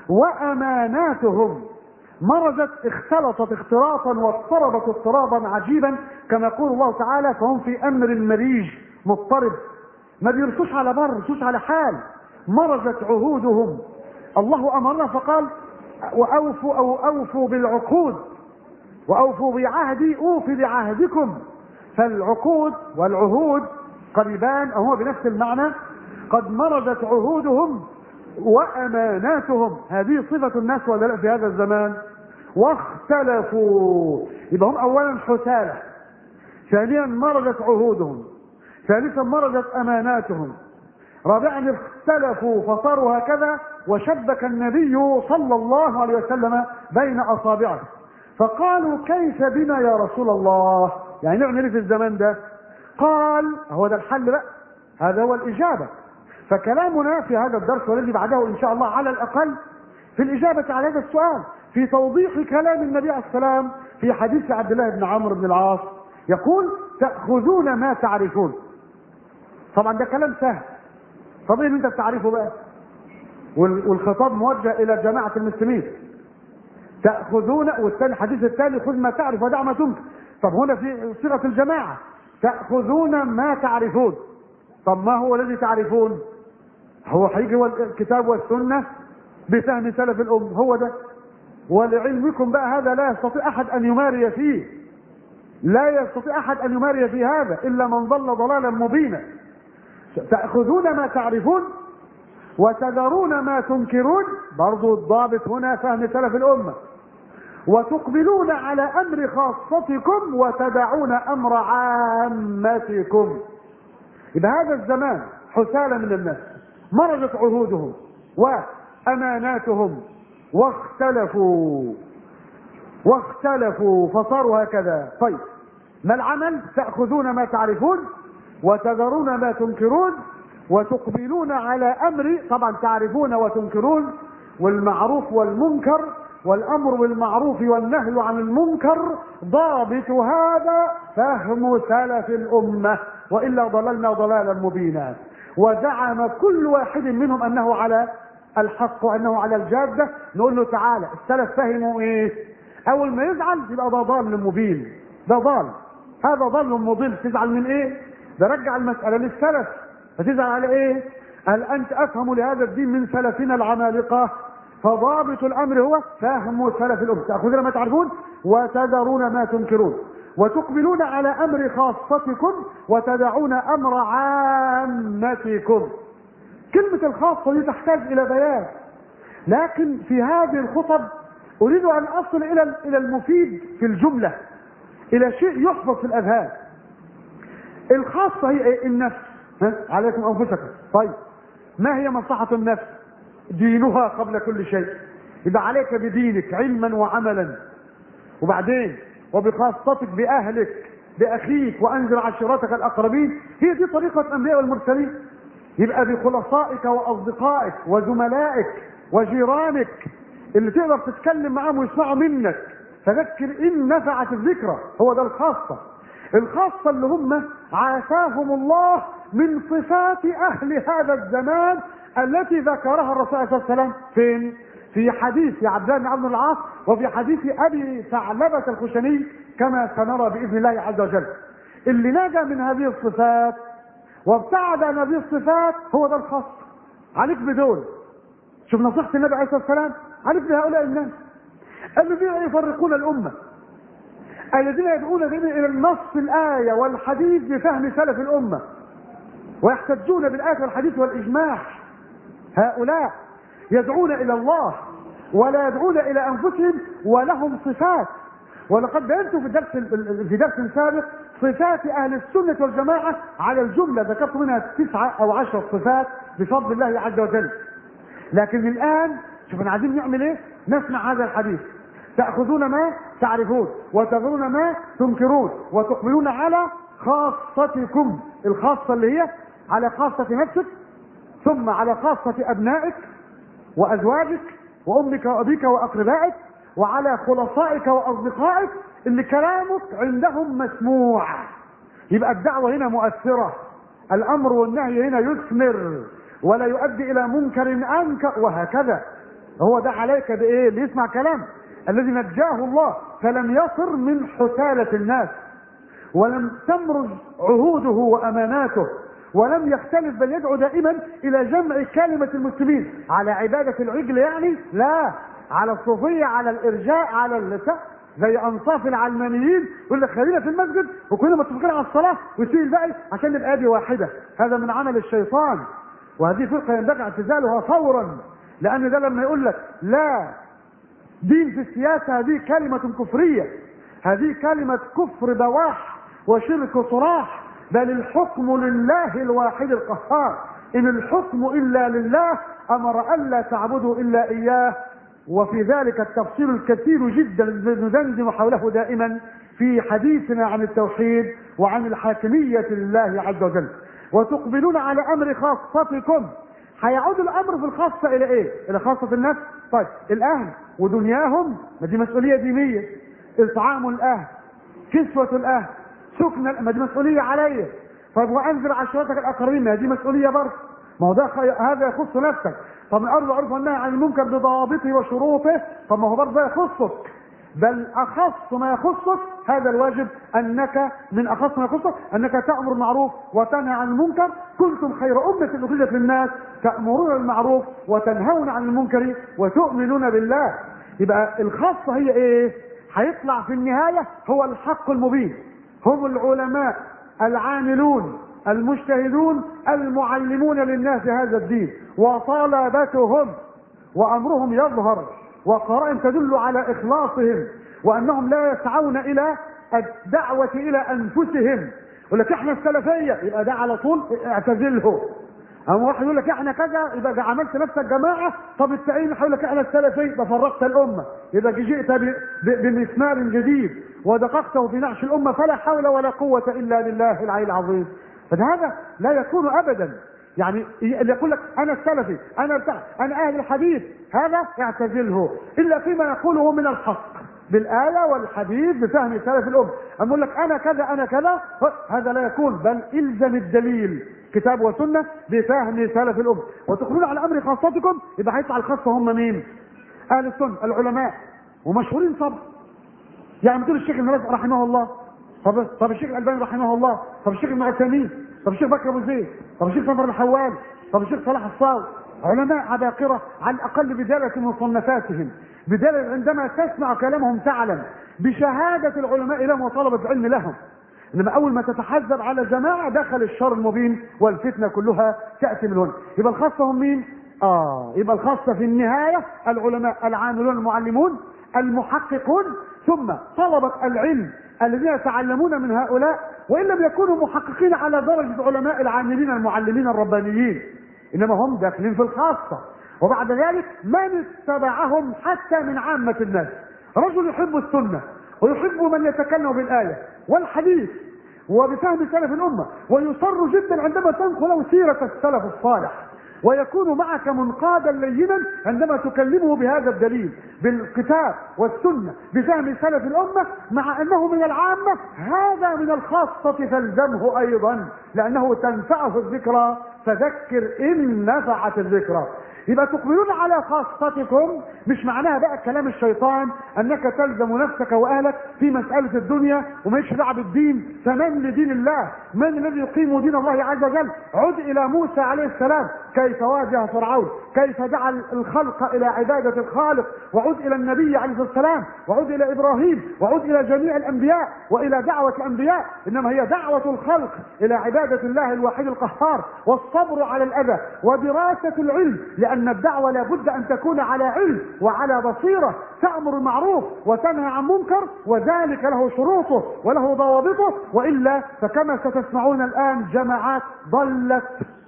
وأماناتهم، مرجت، اختلطت اختلاطا واضطربت اضطرابا عجيبا، كما يقول الله تعالى: فهم في أمر مريج، مضطرب، ما بيرسوش على بر، بيرسوش على حال. مرجت عهودهم، الله أمرنا فقال: وأوفوا أو أوفوا بالعقود، وأوفوا بعهدي أوفي بعهدكم. فالعقود والعهود قريبان، هو بنفس المعنى. قد مرجت عهودهم وأماناتهم، هذه صفة الناس ولا لا في هذا الزمان. واختلفوا، يبقى هم أولا حثالة، ثانيا مرجت عهودهم، ثالثا مرجت أماناتهم، رابعا اختلفوا فصاروا هكذا. وشبك النبي صلى الله عليه وسلم بين أصابعه فقالوا: كيف بنا يا رسول الله؟ يعني نعمل ايه في الزمان ده؟ قال: هو ده الحل بقى، هذا هو الإجابة. فكلامنا في هذا الدرس والذي بعده إن شاء الله على الأقل في الإجابة على هذا السؤال، في توضيح كلام النبي عليه السلام في حديث عبد الله بن عمرو بن العاص، يقول: تأخذون ما تعرفون. طبعا ده كلام سهل، طبيعي ان انت بتعرفه بقى، والخطاب موجه الى جماعة المسلمين. تأخذون، والثاني الحديث الثاني: خذ ما تعرف ودع ما تنكر. طب هنا في صيغة الجماعة: تأخذون ما تعرفون. طب ما هو الذي تعرفون؟ هو هيجي الكتاب والسنة بفهم سلف الأم، هو ده. ولعلمكم بقى هذا لا يستطيع أحد أن يماري فيه، لا يستطيع أحد أن يماري في هذا إلا من ضل ضلالا مبينا. تأخذون ما تعرفون وتذرون ما تنكرون، برضو الضابط هنا فهم سلف الأمة. وتقبلون على أمر خاصتكم وتدعون أمر عامتكم. إذا هذا الزمان حثالة من الناس، مرضت عهودهم وأماناتهم واختلفوا واختلفوا فصاروا هكذا. طيب ما العمل؟ تأخذون ما تعرفون وتذرون ما تنكرون وتقبلون على أمر، طبعا تعرفون وتنكرون والمعروف والمنكر، والأمر بالمعروف والنهي عن المنكر ضابط هذا فهم سلف الأمة، وإلا ضللنا ضلالا مبينا. وزعم كل واحد منهم أنه على الحق وأنه على الجادة. نقول له تعالى السلف فهموا إيه؟ أول ما يزعل يبقى ده ضال مبين، ده ضال، هذا ضال مضل. تزعل من إيه؟ ده رجع المسألة للسلف، فتزعل على إيه؟ هل أنت أفهم لهذا الدين من سلفنا العمالقة؟ فضابط الأمر هو فهم سلف الأمة، تأخذون ما تعرفون وتذرون ما تنكرون وتقبلون على أمر خاصتكم وتدعون أمر عامتكم. كلمة الخاصة دي تحتاج إلى بيان، لكن في هذه الخطب أريد أن أصل إلى إلى المفيد في الجملة، إلى شيء يحفظ في الأذهان. الخاصة هي إيه؟ النفس. ها؟ عليكم أنفسكم. طيب ما هي مصلحة النفس؟ دينها قبل كل شيء، يبقى عليك بدينك علما وعملا، وبعدين وبخاصتك بأهلك بأخيك وأنذر عشيرتك الأقربين. هي دي طريقة الأنبياء والمرسلين. يبقى بخلصائك وأصدقائك وزملائك وجيرانك اللي تقدر تتكلم معاهم ويسمعوا منك، فذكر إن نفعت الذكرى. هو ده الخاصة. الخاصة اللي هم عافاهم الله من صفات أهل هذا الزمان التي ذكرها الرسول صلى الله عليه وسلم فين؟ في حديث عبد الله بن عمرو بن العاص وفي حديث أبي ثعلبة الخشني كما سنرى بإذن الله عز وجل. اللي نجا من هذه الصفات وابتعد عن هذه الصفات هو ده الخاص. عليك بدول. شوف نصيحة النبي عليه الصلاة والسلام، عليك بهؤلاء الناس الذين يفرقون الأمة، الذين يدعون إلى النص الآية والحديث بفهم سلف الأمة ويحتجون بالآية والحديث والإجماع. هؤلاء يدعون إلى الله ولا يدعون إلى أنفسهم ولهم صفات. ولقد بينت في درس في درس سابق صفات أهل السنة والجماعة على الجملة، ذكرت منها تسعة أو عشر صفات بفضل الله عز وجل. لكن الآن شوف احنا عايزين نعمل إيه؟ نسمع هذا الحديث. تأخذون ما تعرفون وتذرون ما تنكرون وتقبلون على خاصتكم، الخاصة اللي هي على خاصة نفسك، ثم على خاصة أبنائك وأزواجك وأمك وأبيك وأقربائك، وعلى خلصائك وأصدقائك اللي كلامك عندهم مسموع. يبقى الدعوة هنا مؤثرة، الأمر والنهي هنا يثمر ولا يؤدي إلى منكر أنكر، وهكذا. هو ده عليك بإيه؟ اللي يسمع كلام الذي نجاه الله فلم يصر من حثالة الناس ولم تمرج عهوده وأماناته ولم يختلف، بل يدعو دائما إلى جمع كلمة المسلمين على عبادة العجل، يعني لا على الصوفية، على الإرجاء، على اللسان، زي أنصاف العلمانيين يقول لك خلينا في المسجد وكلنا متفقين على الصلاة ويسيب الباقي عشان نبقى يد واحدة. هذا من عمل الشيطان، وهذه فرقة ينبغي اعتزالها فورا، لأن ده لما يقول لك لا دين في السياسة هذه كلمة كفرية، هذه كلمة كفر بواح وشرك صراح. بل الحكم لله الواحد القهار، إن الحكم إلا لله، أمر ألا تعبدوا إلا إياه. وفي ذلك التفصيل الكثير جدا ندندن حوله دائما في حديثنا عن التوحيد وعن الحاكمية لله عز وجل. وتقبلون على أمر خاصتكم، هيعود الأمر في الخاصة إلى إيه؟ إلى خاصة النفس. طيب الأهل ودنياهم، ما دي مسؤولية دينية. إطعام الأهل، كسوة الأهل، سكن، ما دي مسؤولية عليه. طب وأنزل عشيرتك الأقربين، ما دي مسؤولية برضه، ما هو ده هذا يخص نفسك. طب الأرض عرف أنها عن المنكر بضوابطه وشروطه، طب ما هو برضه يخصك، بل أخص ما يخصك هذا الواجب، أنك من أخص ما يخصك أنك تأمر المعروف وتنهى عن المنكر. كنتم خير أمة أخرجت للناس تأمرون بالمعروف وتنهون عن المنكر وتؤمنون بالله. يبقى الخاصة هي إيه؟ هيطلع في النهاية هو الحق المبين، هم العلماء العاملون المجتهدون المعلمون للناس هذا الدين، وطلبتهم، وأمرهم يظهر وقرائن تدل على إخلاصهم وأنهم لا يسعون إلى الدعوة إلى أنفسهم. ولكن احنا السلفية، يبقى ده على طول اعتزله. اما واحد يقول لك احنا كذا يبقى عملت نفسك جماعه، طب التاني يقول لك احنا السلفي يبقى فرقت الامه، يبقى جئت بمسمار جديد ودققته في نعش الامه، فلا حول ولا قوه الا لله العلي العظيم. فهذا لا يكون ابدا. يعني اللي يقول لك انا السلفي انا بتاع انا اهل الحديث، هذا اعتزله الا فيما يقوله من الحق بالايه والحديث بفهم سلف الامه. اما يقول لك انا كذا انا كذا، هذا لا يكون، بل الزم الدليل كتاب وسنه بفهم سلف الامه. وتقولون على امر خاصتكم، يبقى هيطلع الخاصه هم مين؟ اهل السنه العلماء، ومشهورين طبعا. يعني بتقول الشيخ ابن باز رحمه الله، طب طب الشيخ الالباني رحمه الله، طب الشيخ ابن عثيمين، طب الشيخ بكر ابو زيد، طب الشيخ صفر الحوال، طب الشيخ صلاح الصاوي، علماء عباقره على الاقل بداله مصنفاتهم، بداله عندما تسمع كلامهم تعلم بشهاده العلماء لهم وطلبه العلم لهم. انما اول ما تتحذر على جماعه دخل الشر المبين والفتنه كلها تاتي من هنا. يبقى الخاصه هم مين؟ اه يبقى الخاصه في النهايه العلماء العاملون المعلمون المحققون، ثم طلبه العلم الذين يتعلمون من هؤلاء، وان لم يكونوا محققين على درجه علماء العاملين المعلمين الربانيين، انما هم داخلين في الخاصه. وبعد ذلك من اتبعهم حتى من عامه الناس، رجل يحب السنه ويحب من يتكلم بالايه والحديث وبفهم سلف الامه، ويصر جدا عندما تنقل له سيره السلف الصالح، ويكون معك منقادا لينا عندما تكلمه بهذا الدليل بالكتاب والسنه بفهم سلف الامه، مع انه من العامه، هذا من الخاصه فالزمه ايضا، لانه تنفعه الذكرى، فذكر ان نفعت الذكرى. يبقى تقبلون على خاصتكم مش معناها بقى كلام الشيطان انك تلزم نفسك واهلك في مساله الدنيا ومالكش دعوه بالدين. فمن لدين الله؟ من الذي يقيم دين الله عز وجل؟ عد الى موسى عليه السلام كيف واجه فرعون، كيف دعا الخلق الى عباده الخالق، وعد الى النبي عليه الصلاه والسلام، وعد الى ابراهيم، وعد الى جميع الانبياء والى دعوه الانبياء، انما هي دعوه الخلق الى عباده الله الواحد القهار، والصبر على الاذى ودراسه العلم، لأن الدعوة لابد أن تكون على علم وعلى بصيرة، تأمر المعروف وتنهى عن منكر، وذلك له شروطه وله ضوابطه، وإلا فكما ستسمعون الآن جماعات ضلت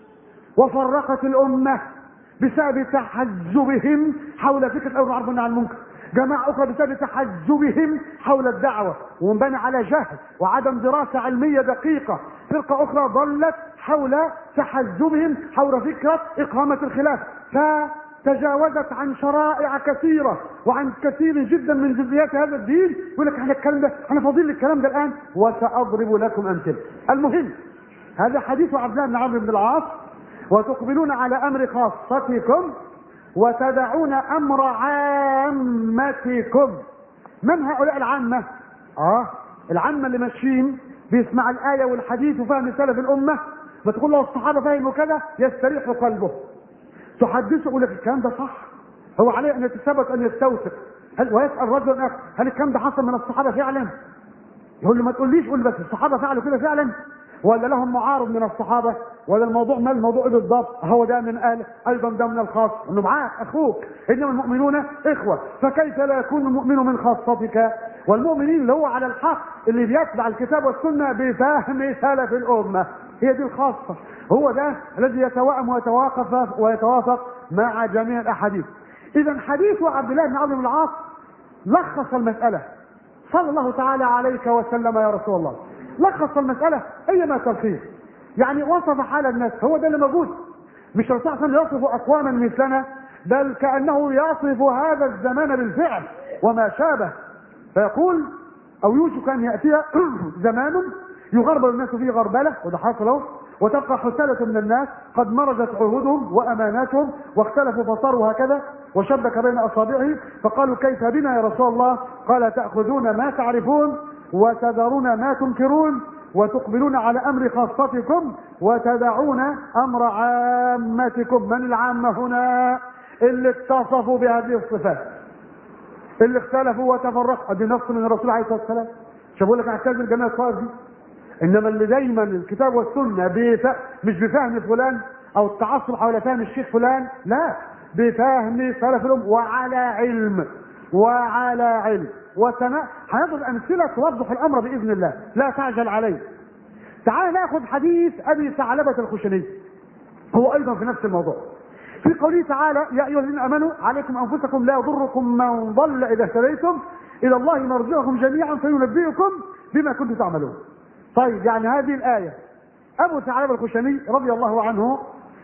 وفرقت الأمة بسبب تحزبهم حول فكرة الأمر بالمعروف والنهي عن المنكر، جماعة أخرى بسبب تحزبهم حول الدعوة ومنبني على جهل وعدم دراسة علمية دقيقة، فرقة أخرى ضلت حول تحزبهم حول فكرة إقامة الخلاف، فتجاوزت عن شرائع كثيرة وعن كثير جدا من جزئيات هذا الدين. يقول لك احنا الكلام ده احنا فاضيين للكلام ده الآن، وسأضرب لكم أمثلة. المهم هذا حديث عبد الله بن عمرو بن العاص، وتقبلون على أمر خاصتكم وتدعون أمر عامتكم. من هؤلاء العامة؟ اه العامة اللي ماشيين بيسمع الآية والحديث وفهم سلف الأمة، بتقول له الصحابة فهموا كذا يستريح قلبه، تحدثه يقول لك الكلام ده صح، هو عليه أن يتثبت أن يستوثق، هل ويسأل رجل آخر هل الكلام ده حصل من الصحابة فعلا؟ يقول له ما تقوليش، قول بس الصحابة فعلوا كده فعلا ولا لهم معارض من الصحابة، ولا الموضوع ما الموضوع بالضبط هو ده من اهل ايضا ده من الخاص، انه معاك اخوك، انما المؤمنون اخوه، فكيف لا يكون المؤمن من خاصتك؟ والمؤمنين اللي هو على الحق اللي بيتبع الكتاب والسنه بفهم سلف الامه، هي دي الخاصه، هو ده الذي يتوائم ويتوافق ويتوافق مع جميع الاحاديث. اذا حديث عبد الله بن عمرو بن العاص لخص المساله، صلى الله تعالى عليك وسلم يا رسول الله، لخص المساله ايما تلخيص، يعني وصف حال الناس، هو ده اللي موجود، مش الرسول صلى الله عليه وسلم يصف اقواما مثلنا، بل كانه يصف هذا الزمان بالفعل وما شابه، فيقول او يوشك ان ياتي زمان يغربل الناس فيه غربله، وده حاصل اهو، وتبقى حسالة من الناس قد مرجت عهودهم واماناتهم واختلفوا فصاروا هكذا، وشبك بين اصابعه فقالوا كيف بنا يا رسول الله؟ قال تاخذون ما تعرفون وتذرون ما تنكرون وتقبلون على امر خاصتكم وتدعون امر عامتكم. من العامه هنا؟ اللي اتصفوا بهذه الصفات، اللي اختلفوا وتفرقوا، ادي نص من الرسول عليه الصلاه والسلام، مش بقول لك اعتزل جميع الطوائف دي، انما اللي دايما الكتاب والسنه بف... مش بفهم فلان او التعصب حول فهم الشيخ فلان، لا، بفهم سلف الامه وعلى علم وعلى علم. وسماء هنضرب امثله توضح الامر باذن الله، لا تعجل عليه. تعال ناخذ حديث ابي ثعلبه الخشني هو ايضا في نفس الموضوع. في قوله تعالى: يا ايها الذين امنوا عليكم انفسكم لا يضركم من ضل اذا اهتديتم الى الله مرجعكم جميعا فينبئكم بما كنتم تعملون. طيب يعني هذه الايه ابو ثعلبة الخشني رضي الله عنه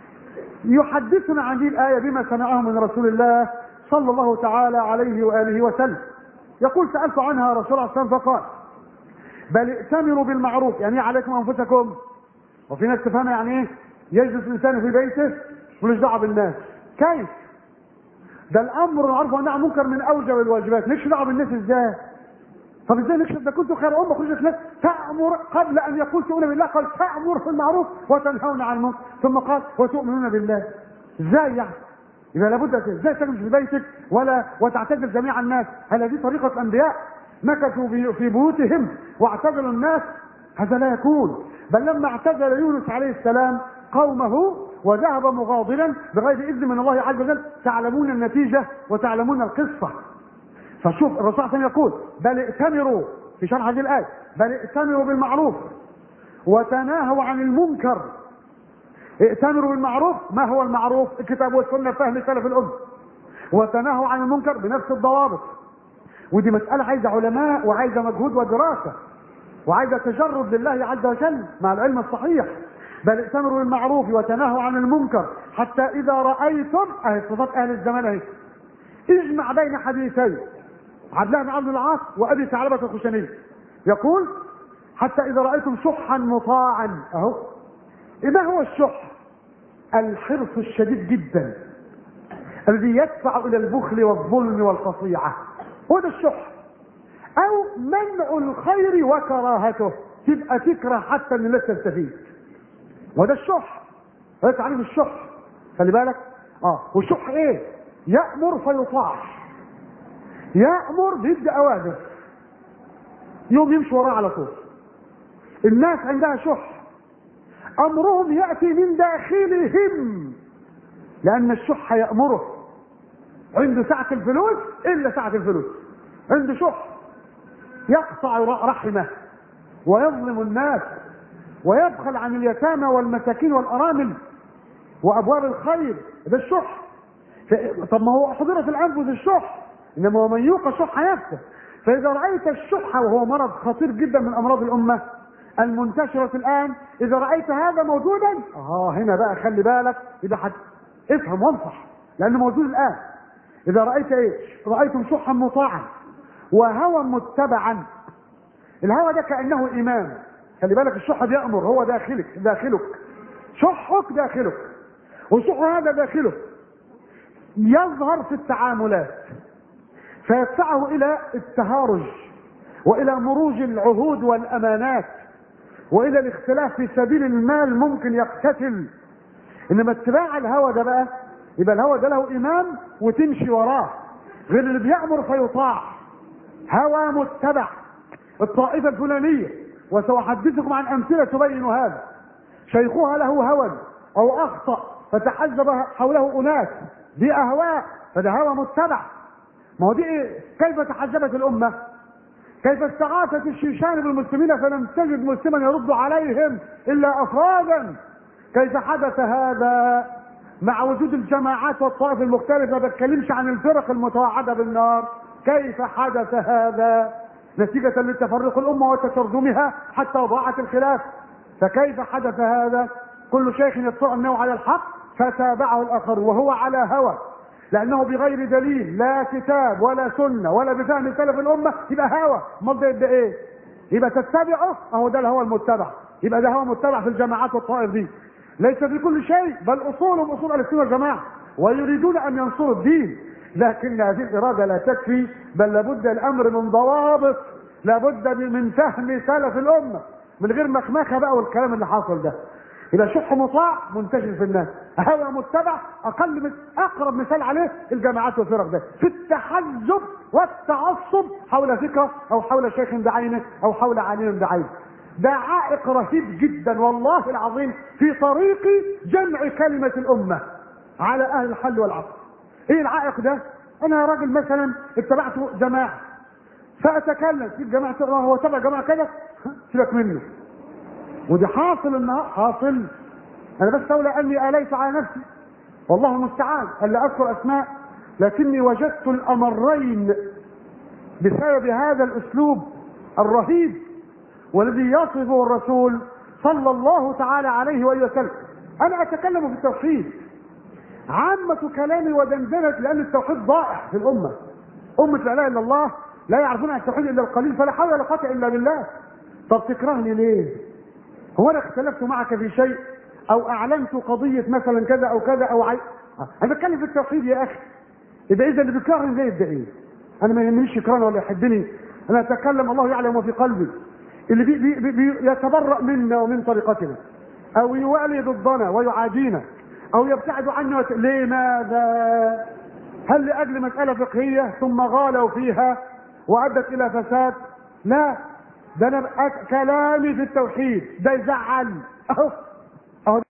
يحدثنا عن هذه الايه بما سمعه من رسول الله صلى الله تعالى عليه واله وسلم. يقول: سالت عنها رسول الله صلى الله عليه وسلم فقال: بل ائتمروا بالمعروف. يعني عليكم انفسكم. وفي ناس تفهمها يعني ايه؟ يجلس الانسان في بيته ملوش دعوه بالناس. كيف؟ ده الامر بالمعروف والنهي عن المنكر من اوجب الواجبات، مالكش دعوه بالناس ازاي؟ طب ازاي نكشف؟ ده كنتم خير امه خرجت لك تامر، قبل ان يقول تؤمنون بالله قال تامر في المعروف وتنهون عن المنكر، ثم قال وتؤمنون بالله. ازاي يعني؟ اذا لابد ازاي تجلس في بيتك ولا وتعتزل جميع الناس؟ هل هذه طريقه الانبياء؟ مكثوا في بيوتهم واعتزلوا الناس؟ هذا لا يكون. بل لما اعتزل يونس عليه السلام قومه وذهب مغاضبا بغير اذن من الله عز وجل، تعلمون النتيجه وتعلمون القصه. فشوف الرسول صلى الله عليه وسلم يقول: بل ائتمروا في شرح هذه الايه، بل ائتمروا بالمعروف وتناهوا عن المنكر. ائتمروا بالمعروف، ما هو المعروف؟ الكتاب والسنه فهم سلف الامه. وتناهوا عن المنكر بنفس الضوابط. ودي مساله عايزه علماء وعايزه مجهود ودراسه وعايزه تجرد لله عز وجل مع العلم الصحيح. بل ائتمروا بالمعروف وتناهوا عن المنكر حتى اذا رايتم اهي صفات اهل الزمان اهي. اجمع بين حديثين عبد الله بن عبد العاص وابي ثعلبة الخشني. يقول: حتى اذا رايتم شحا مطاعا. اهو ما هو الشح؟ الحرص الشديد جدا الذي يدفع الى البخل والظلم والقطيعه، هو ده الشح. او منع الخير وكراهته، تبقى تكره حتى ان الناس تستفيد، وده الشح. هذا تعريف الشح، خلي بالك. اه والشح ايه؟ يأمر فيطاع. يأمر بيدي اوامر يوم يمشي وراه على طول. الناس عندها شح، امرهم يأتي من داخلهم، لان الشح يأمره. عنده سعة الفلوس الا سعة الفلوس، عنده شح يقطع رحمه ويظلم الناس ويبخل عن اليتامى والمساكين والارامل وابواب الخير. ده الشح. طب ما هو حضرت الانفس الشح، انما ومن يوق شح نفسه. فاذا رايت الشح وهو مرض خطير جدا من امراض الامه المنتشره الان، اذا رايت هذا موجودا اه هنا بقى خلي بالك، يبقى حد افهم وانصح لانه موجود الان. اذا رايت ايش؟ رايتم شحا مطاعا وهوى متبعا. الهوى ده كانه امام، خلي بالك. الشح بيامر، هو داخلك داخلك شحك داخلك، والشح هذا داخله يظهر في التعاملات فيدفعه الى التهارج والى مروج العهود والامانات والى الاختلاف في سبيل المال، ممكن يقتتل. انما اتباع الهوى ده بقى، يبقى الهوى ده له امام وتمشي وراه، غير اللي بيأمر فيطاع. هوى متبع الطائفة الفلانية، وسأحدثكم عن أمثلة تبين هذا. شيخها له هوى أو أخطأ فتحزب حوله أناس بأهواء، فده هوى متبع. ما هو دي إيه؟ كيف تحزبت الأمة؟ كيف استغاثت الشيشان بالمسلمين فلم تجد مسلما يرد عليهم إلا أفرادا؟ كيف حدث هذا مع وجود الجماعات والطائف المختلفة؟ ما بتكلمش عن الفرق المتوعدة بالنار. كيف حدث هذا؟ نتيجة لتفرق الأمة وتشرذمها حتى ضاعت الخلاف. فكيف حدث هذا؟ كل شيخ يدعي أنه على الحق فتابعه الآخر وهو على هوى، لأنه بغير دليل، لا كتاب ولا سنة ولا بفهم سلف الأمة، يبقى هوى. امال ده يبقى إيه؟ يبقى تتبعه، أهو ده الهوى المتبع. يبقى ده هو متبع في الجماعات والطائف دي، ليس في كل شيء، بل أصولهم أصول أهل السنة والجماعة، ويريدون أن ينصروا الدين. لكن هذه الإرادة لا تكفي، بل لابد الأمر من ضوابط، لابد من فهم سلف الأمة، من غير مخمخة بقى والكلام اللي حاصل ده. إذا شح مطاع منتشر في الناس، هوى متبع أقل من أقرب مثال عليه الجماعات والفرق ده، في التحزب والتعصب حول فكرة أو حول شيخ بعينه أو حول عالم بعينه. ده عائق رهيب جدا والله العظيم في طريق جمع كلمة الأمة على أهل الحل والعقد. ايه العائق ده؟ انا راجل مثلا اتبعت جماعه فاتكلم في الجماعه، هو تبع جماعه كذا، سيبك منه. ودي حاصل النهار، حاصل انا بس لولا اني اليت على نفسي والله المستعان الا اذكر اسماء، لكني وجدت الامرين بسبب هذا الاسلوب الرهيب والذي يصفه الرسول صلى الله تعالى عليه وآله وسلم. انا اتكلم في التوحيد، عامة كلامي ودندنة، لان التوحيد ضائع في الامة. امة لا اله الا الله لا يعرفون عن التوحيد الا القليل، فلا حول ولا قوة الا بالله. طب تكرهني ليه؟ هو انا اختلفت معك في شيء او اعلنت قضية مثلا كذا او كذا او عي... انا بتكلم في التوحيد يا اخي. يبقى اذا اللي بيكرهني زي يبدا ايه؟ انا ما يهمنيش يكرهني ولا يحبني، انا اتكلم الله يعلم ما في قلبي. اللي بي بي بي يتبرأ منا ومن طريقتنا او يوالي ضدنا ويعادينا او يبتعد عنا، لماذا؟ هل لاجل مسألة فقهية ثم غالوا فيها وادت الى فساد؟ لا، ده انا كلامي في التوحيد ده يزعل. اهو اهو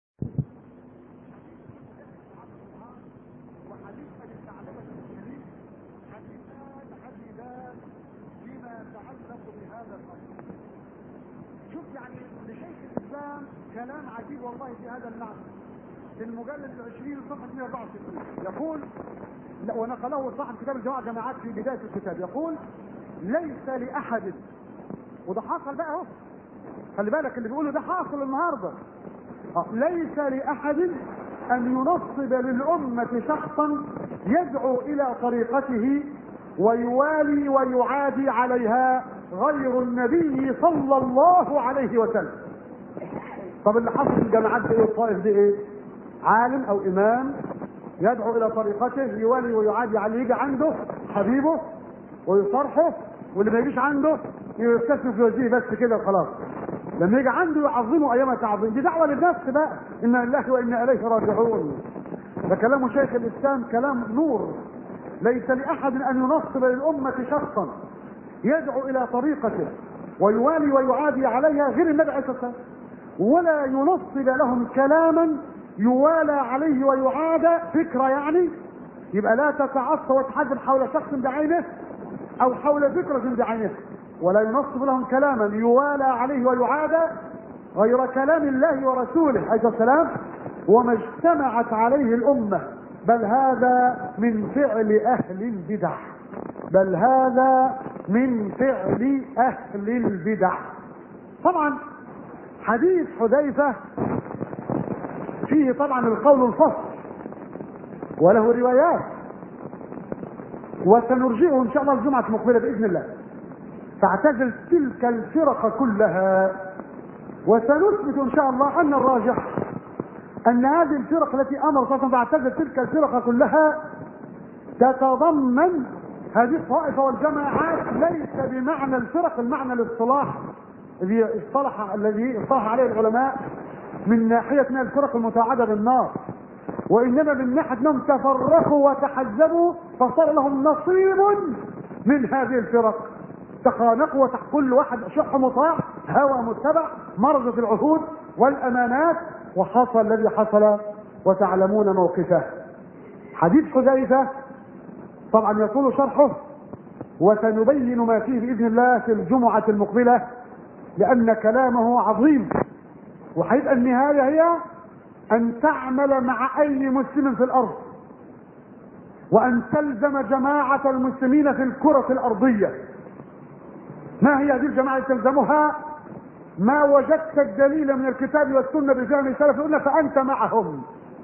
شوف يعني لشيخ الاسلام كلام عجيب والله في هذا المعنى في المجلد العشرين صفحه مئة وأربعة وستين يقول، ونقله صاحب كتاب الجماعة جماعات في بداية الكتاب، يقول ليس لأحد، وده حصل بقى اهو، خلي بالك اللي بيقوله ده حاصل النهارده، ليس لأحد أن ينصب للأمة شخصا يدعو إلى طريقته ويوالي ويعادي عليها غير النبي صلى الله عليه وسلم. طب اللي حصل في الجماعات دي ايه والطائف دي ايه؟ عالم او امام يدعو الى طريقته يوالي ويعادي عليه، يجي عنده حبيبه ويصرحه، واللي ما يجيش عنده يستثني في وجهه بس كده خلاص. لما يجي عنده يعظمه ايام تعظيم، دي دعوه للنفس بقى، انا لله وانا اليه راجعون. ده كلام شيخ الاسلام كلام نور. ليس لاحد ان ينصب للامه شخصا يدعو الى طريقته ويوالي ويعادي عليها غير النبي عليه الصلاه والسلام، ولا ينصب لهم كلاما يوالى عليه ويعادى، فكره يعني، يبقى لا تتعصب وتحدد حول شخص بعينه او حول فكره بعينه، ولا ينصب لهم كلاما يوالى عليه ويعادى غير كلام الله ورسوله عليه الصلاه والسلام وما اجتمعت عليه الامه، بل هذا من فعل اهل البدع، بل هذا من فعل اهل البدع. طبعا حديث حذيفه فيه طبعا القول الفصل وله روايات، وسنرجئه ان شاء الله الجمعه المقبله باذن الله. فاعتزل تلك الفرق كلها، وسنثبت ان شاء الله ان الراجح ان هذه الفرق التي امر صلى الله عليه وسلم فاعتزل تلك الفرق كلها تتضمن هذه الطائفه والجماعات، ليس بمعنى الفرق المعنى الاصطلاح الذي اصطلح الذي اصطلح عليه العلماء من ناحيه من الفرق المتوعده بالنار، وانما من ناحيه انهم تفرقوا وتحزبوا فصار لهم نصيب من هذه الفرق، تخانقوا وتحت كل واحد شح مطاع هوى متبع، مرضت العهود والامانات، وحصل الذي حصل وتعلمون موقفه. حديث حذيفه طبعا يطول شرحه وسنبين ما فيه باذن الله في الجمعه المقبله، لان كلامه عظيم، وحيث النهايه هي ان تعمل مع اي مسلم في الارض، وان تلزم جماعه المسلمين في الكره الارضيه. ما هي هذه الجماعه اللي تلزمها؟ ما وجدت الدليل من الكتاب والسنه بفهم السلف الأمة فانت معهم،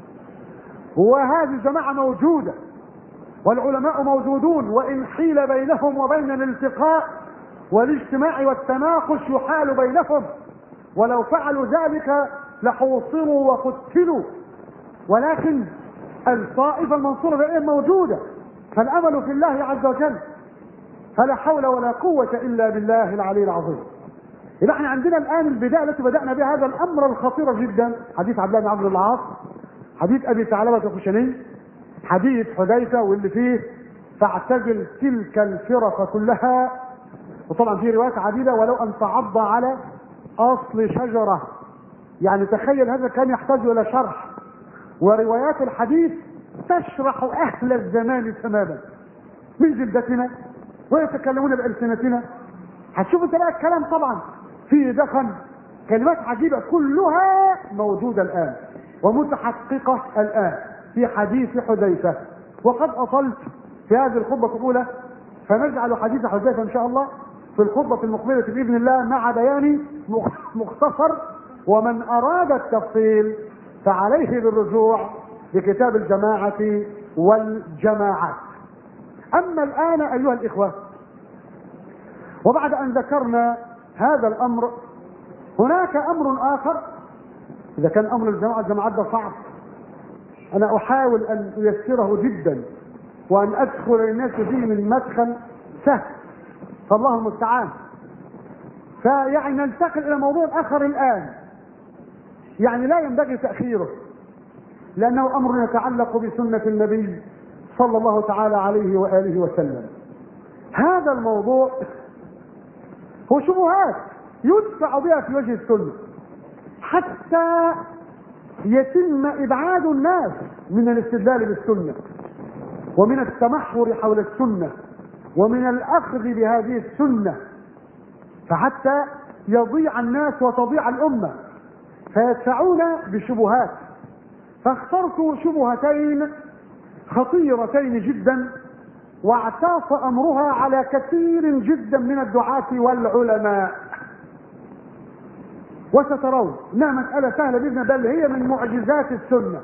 وهذه الجماعه موجوده والعلماء موجودون، وان حيل بينهم وبين الالتقاء والاجتماع والتناقش يحال بينهم، ولو فعلوا ذلك لحوصروا وقتلوا، ولكن الطائفه المنصوره بهم موجوده، فالامل في الله عز وجل، فلا حول ولا قوه الا بالله العلي العظيم. يبقى احنا عندنا الان البدايه التي بدانا بها هذا الامر الخطير جدا، حديث عبد الله بن عمرو بن العاص، حديث ابي ثعلبه الخشني، حديث حذيفه واللي فيه فاعتزل تلك الفرق كلها. وطبعا في روايات عديده، ولو ان تعض على اصل شجره، يعني تخيل هذا كان يحتاج الى شرح، وروايات الحديث تشرح اهل الزمان تماما من جلدتنا ويتكلمون بألسنتنا. هتشوف انت بقى الكلام طبعا فيه دخن، كلمات عجيبه كلها موجوده الان. ومتحققة الآن في حديث حذيفة. وقد أطلت في هذه الخطبة الأولى، فنجعل حديث حذيفة إن شاء الله في الخطبة المقبلة بإذن الله مع بيان مختصر، ومن أراد التفصيل فعليه بالرجوع لكتاب الجماعة والجماعات. أما الآن أيها الإخوة، وبعد أن ذكرنا هذا الأمر، هناك أمر آخر. إذا كان أمر الجماعة الجماعات ده صعب، أنا أحاول أن أيسره جدا وأن أدخل الناس فيه من مدخل سهل، فالله المستعان. فيعني ننتقل إلى موضوع آخر الآن، يعني لا ينبغي تأخيره، لأنه أمر يتعلق بسنة النبي صلى الله تعالى عليه وآله وسلم. هذا الموضوع هو شبهات يدفع بها في وجه السنة حتى يتم إبعاد الناس من الاستدلال بالسنة ومن التمحور حول السنة ومن الأخذ بهذه السنة، فحتى يضيع الناس وتضيع الأمة فيدفعون بشبهات. فاخترت شبهتين خطيرتين جدا، واعتاص أمرها على كثير جدا من الدعاة والعلماء، وسترون انها مسألة سهلة جدا، بل هي من معجزات السنة.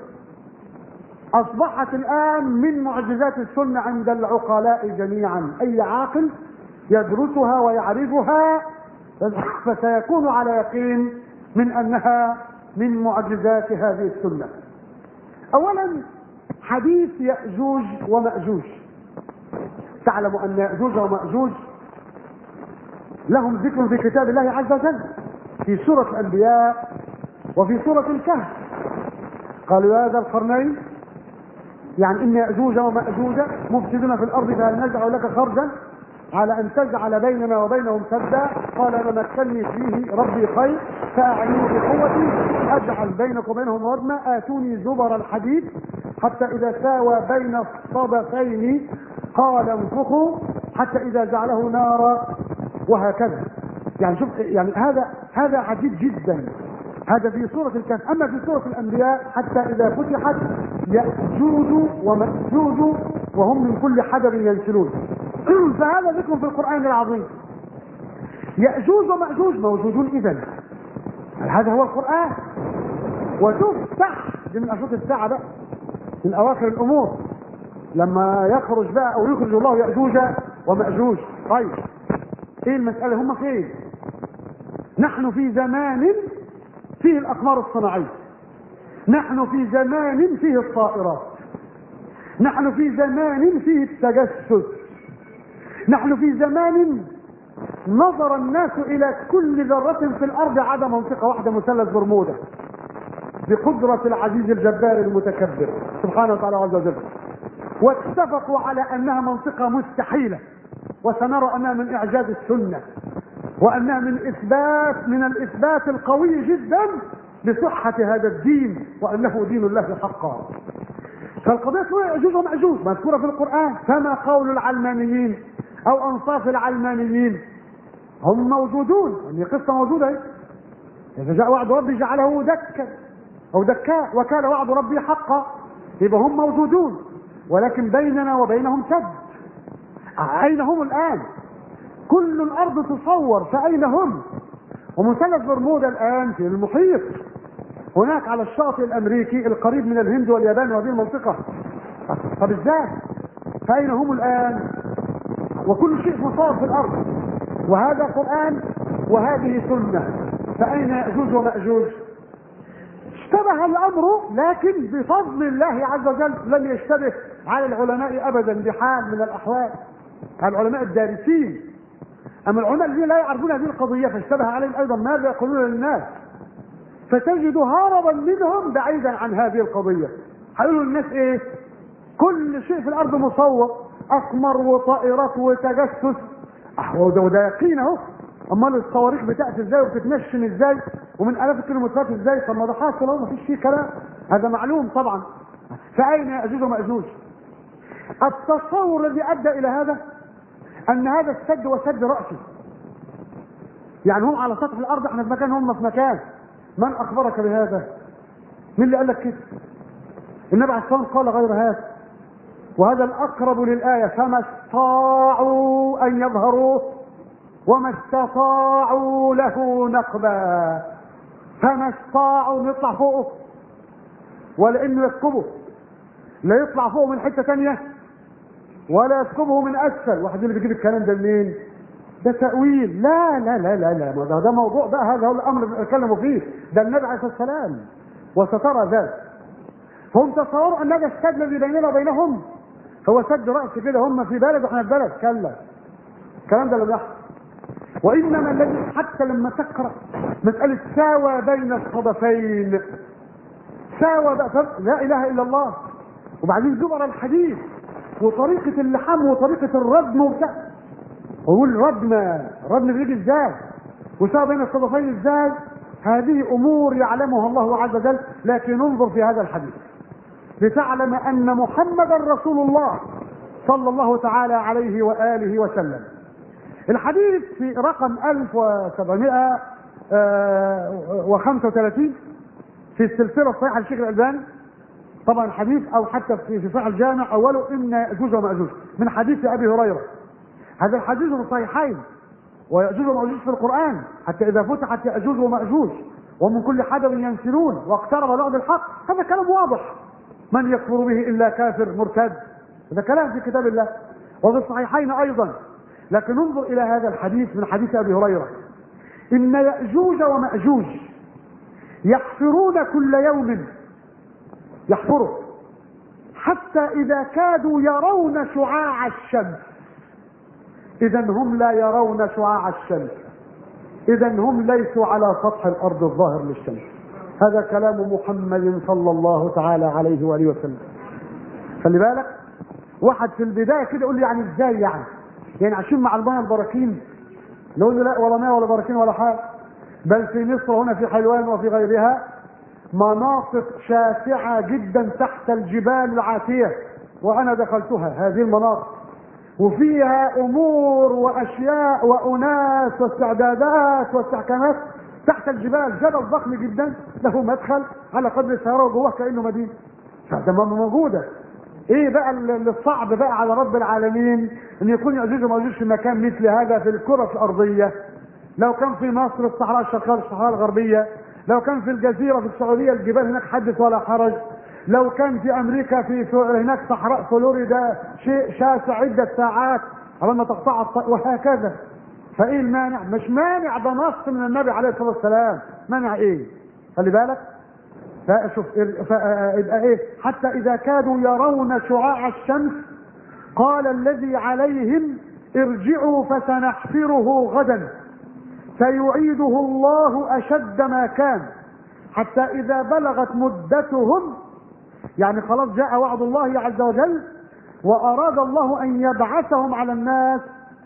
أصبحت الآن من معجزات السنة عند العقلاء جميعا، أي عاقل يدرسها ويعرفها فسيكون على يقين من أنها من معجزات هذه السنة. أولا حديث يأجوج ومأجوج. تعلم أن يأجوج ومأجوج لهم ذكر في كتاب الله عز وجل في سورة الأنبياء وفي سورة الكهف. قالوا يا ذا القرنين، يعني إن يأجوج ومأجوج مفسدون في الأرض فهل نجعل لك خرجا على أن تجعل بيننا وبينهم سدا؟ قال أنا مكنني فيه ربي خير فأعينوا بقوتي أجعل بينك وبينهم ردما آتوني زبر الحديد حتى إذا ساوى بين الصدفين قال انفخوا حتى إذا جعله نارا، وهكذا. يعني شوف، يعني هذا هذا عجيب جدا. هذا في سورة الكهف. أما في سورة الأنبياء حتى إذا فتحت يأجوج ومأجوج وهم من كل حدب ينسلون. فهذا ذكر في القرآن العظيم. يأجوج ومأجوج موجودون إذن، هذا هو القرآن. وتفتح دي من أشراط الساعة بقى، من أواخر الأمور، لما يخرج بقى أو يخرج الله يأجوج ومأجوج. طيب إيه المسألة؟ هم فين؟ نحن في زمان فيه الأقمار الصناعية، نحن في زمان فيه الطائرات، نحن في زمان فيه التجسس، نحن في زمان نظر الناس إلى كل ذرة في الأرض عدا منطقة واحدة، مثلث برمودا، بقدرة العزيز الجبار المتكبر سبحانه وتعالى عز وجل، واتفقوا على أنها منطقة مستحيلة، وسنرى أنها من إعجاز السنة، وأنها من إثبات من الإثبات القوي جدا لصحة هذا الدين وأنه دين الله حقا. فالقضية اسمها يأجوج ومأجوج مذكورة في القرآن. فما قول العلمانيين أو أنصاف العلمانيين؟ هم موجودون، يعني قصة موجودة. إذا جاء وعد ربي جعله دكا أو دكاء وكان وعد ربي حقا، يبقى هم موجودون، ولكن بيننا وبينهم سد. أين هم الآن؟ كل الأرض تصور، فأين هم؟ ومثلث برمودا الآن في المحيط، هناك على الشاطئ الأمريكي القريب من الهند واليابان وهذه المنطقة. طب ازاي؟ فأين هم الآن؟ وكل شيء مصور في الأرض، وهذا قرآن وهذه سنة. فأين يأجوج ومأجوج؟ اشتبه الأمر، لكن بفضل الله عز وجل لم يشتبه على العلماء أبدا بحال من الأحوال، على العلماء الدارسين. أما العلماء الذين لا يعرفون هذه القضية فاشتبه عليهم أيضا ماذا يقولون للناس، فتجد هربا منهم بعيدا عن هذه القضية. هيقولوا للناس إيه؟ كل شيء في الأرض مصور، أقمر وطائرات وتجسس، وده وده يقين أهو. أمال الصواريخ بتأتي إزاي وبتتنشن إزاي ومن آلاف الكيلومترات إزاي؟ طب ما ده حاصل أهو، مفيش فيه كلام، هذا معلوم طبعا. فأين يأجوج ومأجوج؟ التصور الذي أدى إلى هذا أن هذا السد وسد رأسي، يعني هم على سطح الأرض، احنا في مكان هم في مكان. من أخبرك بهذا؟ مين اللي قال لك كده؟ النبي عليه الصلاة والسلام قال غير هذا، وهذا الأقرب للآية: فما استطاعوا أن يظهروه وما استطاعوا له نقبا. فما استطاعوا نطلع فوقه ولا انه يسكبه، لا يطلع فوقه من حته ثانيه ولا يسكبه من اسفل. واحد اللي بيجيب الكلام ده منين؟ ده تأويل. لا لا لا لا لا ده, ده موضوع بقى، هذا هو الامر اللي بنتكلموا فيه، ده النبي عليه الصلاه والسلام وسترى ذلك. فهم تصوروا ان هذا السد الذي بيننا وبينهم هو سد رأس كده، هم في بلد واحنا في بلد. كلا، الكلام ده اللي بيحصل. وانما الذي حتى لما تقرا مساله ساوى بين الصدفين، ساوى بقى لا اله الا الله، وبعدين جبر الحديث وطريقه اللحام وطريقه الردم وبتاع، ويقول ردم ردم بيجي ازاي وساوى بين الصدفين ازاي؟ هذه امور يعلمها الله عز وجل، لكن انظر في هذا الحديث لتعلم ان محمدا رسول الله صلى الله تعالى عليه واله وسلم. الحديث في رقم ألف وسبعمائة وخمسة وثلاثين في السلسله الصحيحه للشيخ الألباني. طبعا الحديث او حتى في صحيح الجامع اوله ان ياجوج وماجوج من حديث ابي هريره. هذا الحديث في الصحيحين، وياجوج وماجوج في القران، حتى اذا فتحت ياجوج وماجوج ومن كل حدب ينسلون واقترب الوعد الحق. هذا كلام واضح، من يكفر به الا كافر مرتد. هذا كلام في كتاب الله وفي الصحيحين ايضا. لكن انظر الى هذا الحديث من حديث ابي هريره: ان ياجوج وماجوج يحفرون كل يوم، يحفروا حتى اذا كادوا يرون شعاع الشمس. اذا هم لا يرون شعاع الشمس، اذا هم ليسوا على سطح الارض الظاهر للشمس. هذا كلام محمد صلى الله تعالى عليه واله وسلم. خلي بالك، واحد في البدايه كده يقول لي يعني ازاي يعني؟ يعني عايشين مع الماء البراكين؟ نقول له لا، ولا ماء ولا براكين ولا حاجه، بل في مصر هنا في حلوان وفي غيرها مناطق شاسعه جدا تحت الجبال العاتيه، وانا دخلتها هذه المناطق، وفيها امور واشياء واناس واستعدادات واستحكامات تحت الجبال. جبل ضخم جدا له مدخل على قدر السياره وجوه كانه مدينه، فده موجوده. ايه بقى الصعب بقى على رب العالمين ان يكون يأجوج ومأجوج في مكان مثل هذا في الكرة الارضية؟ لو كان في مصر الصحراء الشرقية الصحراء الغربية، لو كان في الجزيرة في السعودية الجبال هناك حدث ولا حرج، لو كان في امريكا في هناك صحراء فلوريدا شيء شاسع عدة ساعات على ما تقطع الط... وهكذا. فايه المانع؟ مش مانع، ده نص من النبي عليه الصلاة والسلام. مانع ايه؟ خلي بالك. فشوف يبقى ايه؟ حتى اذا كادوا يرون شعاع الشمس قال الذي عليهم ارجعوا فسنحفره غدا فيعيده الله اشد ما كان، حتى اذا بلغت مدتهم، يعني خلاص جاء وعد الله عز وجل واراد الله ان يبعثهم على الناس،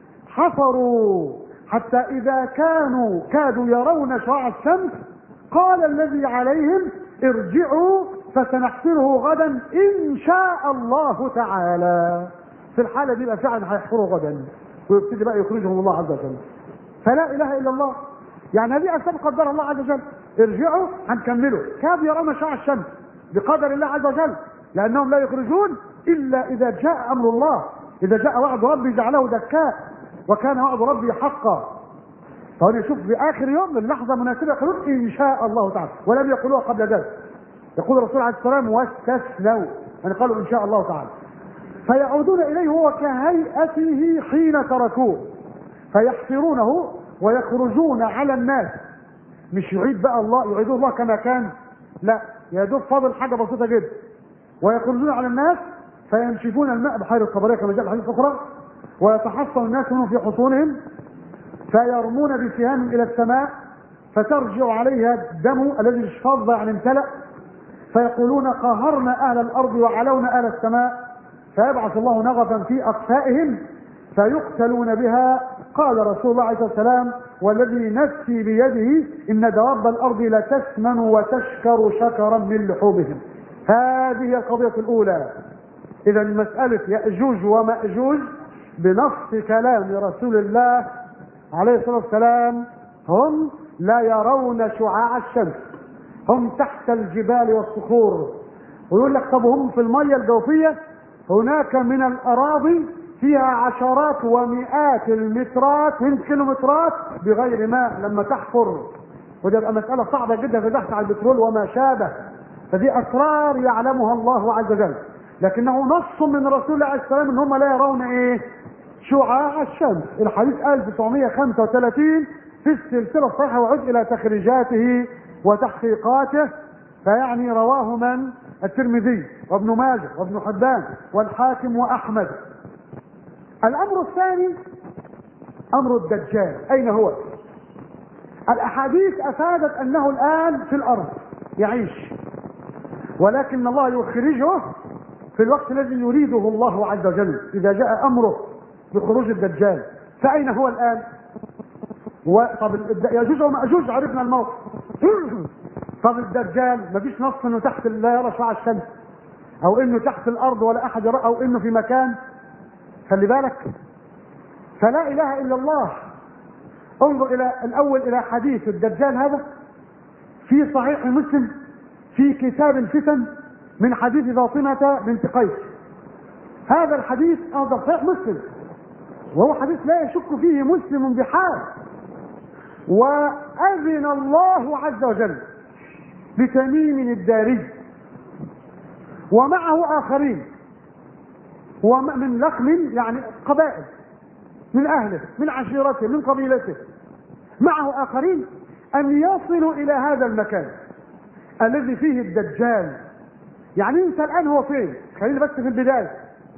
حفروا حتى اذا كانوا كادوا يرون شعاع الشمس قال الذي عليهم ارجعوا فسنحفره غدا ان شاء الله تعالى. في الحالة دي بقى فعلا هيحفروا غدا ويبتدي بقى يخرجهم الله عز وجل. فلا اله الا الله، يعني هذه اسباب قدرها الله عز وجل. ارجعوا هنكمله. كادوا يرون شعاع الشمس بقدر الله عز وجل، لانهم لا يخرجون الا اذا جاء امر الله، اذا جاء وعد ربي جعله دكاء وكان وعد ربي حقا. فهنا يشوف في اخر يوم اللحظه مناسبه يقولون ان شاء الله تعالى، ولم يقولوها قبل ذلك. يقول الرسول عليه السلام واستثنوا، يعني قالوا ان شاء الله تعالى. فيعودون اليه هو كهيئته حين تركوه فيحفرونه ويخرجون على الناس. مش يعيد بقى الله، يعيدوه الله كما كان، لا، يا دوب فاضل حاجه بسيطه جدا. ويخرجون على الناس فينشفون الماء بحير الطبريه كما جاء الحديث الاخرى، ويتحصن الناس منهم في حصونهم فيرمون بسهام الى السماء فترجع عليها الدم الذي اشفض يعني امتلأ، فيقولون قهرنا اهل الارض وعلونا اهل السماء، فيبعث الله نغفا في اقفائهم فيقتلون بها. قال رسول الله عليه الصلاه والسلام والذي نفسي بيده ان دواب الارض لتسمن وتشكر شكرا من لحومهم. هذه القضيه الاولى. اذا مساله ياجوج وماجوج بنص كلام رسول الله عليه الصلاه والسلام هم لا يرون شعاع الشمس، هم تحت الجبال والصخور. ويقول لك طب هم في المية الجوفية هناك من الأراضي فيها عشرات ومئات المترات من كيلومترات بغير ماء لما تحفر، وده يبقى مسألة صعبة جدا في البحث عن البترول وما شابه. فدي أسرار يعلمها الله عز وجل، لكنه نص من رسول الله عليه السلام ان هم لا يرون ايه؟ شعاع الشمس. الحديث ألف وتسعمائة وخمسة وثلاثين في السلسلة الصحيحة، وعد إلى تخريجاته وتحقيقاته. فيعني رواه من؟ الترمذي وابن ماجه وابن حبان والحاكم وأحمد. الأمر الثاني أمر الدجال، أين هو؟ الأحاديث أفادت أنه الآن في الأرض يعيش، ولكن الله يخرجه في الوقت الذي يريده الله عز وجل إذا جاء أمره بخروج الدجال. فأين هو الآن؟ طب يجوز ومأجوج عرفنا الموت. طب الدجال مفيش نص انه تحت لا يرى شعاع الشمس، او انه تحت الارض ولا احد يرى، او انه في مكان. خلي بالك، فلا اله الا الله. انظر الى الاول الى حديث الدجال هذا في صحيح مسلم في كتاب الفتن من حديث فاطمة بنت قيس. هذا الحديث هذا صحيح مسلم، وهو حديث لا يشك فيه مسلم بحال. وأذن الله عز وجل لتميم الداري ومعه آخرين ومن لخم، يعني قبائل من أهله من عشيرته من قبيلته، معه آخرين أن يصلوا إلى هذا المكان الذي فيه الدجال. يعني انت الآن هو فين؟ خلينا بس في البداية.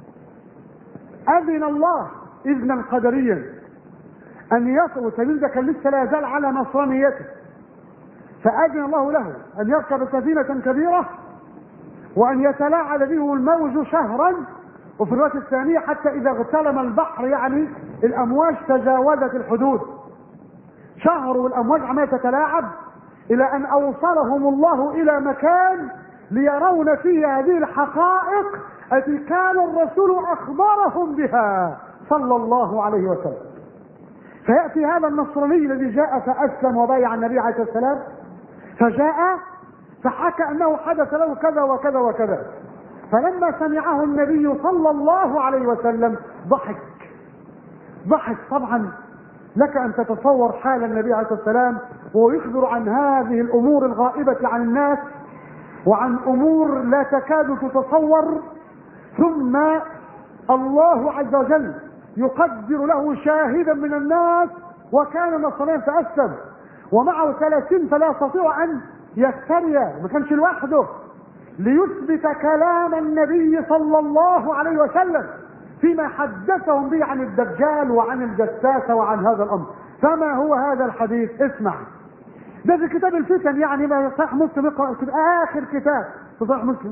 أذن الله إذنا قدريا أن يصل، وتميم ده كان لسه لا يزال على نصرانيته، فأذن الله له أن يركب سفينة كبيرة وأن يتلاعب به الموج شهرا، وفي الرواية الثانية حتى إذا اغتلم البحر، يعني الأمواج تجاوزت الحدود، شهر والأمواج عمالة تتلاعب، إلى أن أوصلهم الله إلى مكان ليرون فيه هذه الحقائق التي كان الرسول أخبرهم بها صلى الله عليه وسلم. فيأتي هذا النصراني الذي جاء فأسلم وبايع النبي عليه الصلاة والسلام، فجاء فحكى أنه حدث له كذا وكذا وكذا. فلما سمعه النبي صلى الله عليه وسلم ضحك ضحك طبعا لك أن تتصور حال النبي عليه الصلاة والسلام وهو يخبر عن هذه الأمور الغائبة عن الناس وعن أمور لا تكاد تتصور، ثم الله عز وجل يقدر له شاهدا من الناس وكان نصرانيا فأسلم ومعه ثلاثين، فلا يستطيع أن يفتري، ما كانش لوحده، ليثبت كلام النبي صلى الله عليه وسلم فيما حدثهم به عن الدجال وعن الجساسة وعن هذا الأمر. فما هو هذا الحديث؟ اسمع، ده في كتاب الفتن، يعني ما صحيح مسلم، اقرأ آخر كتاب في صحيح مسلم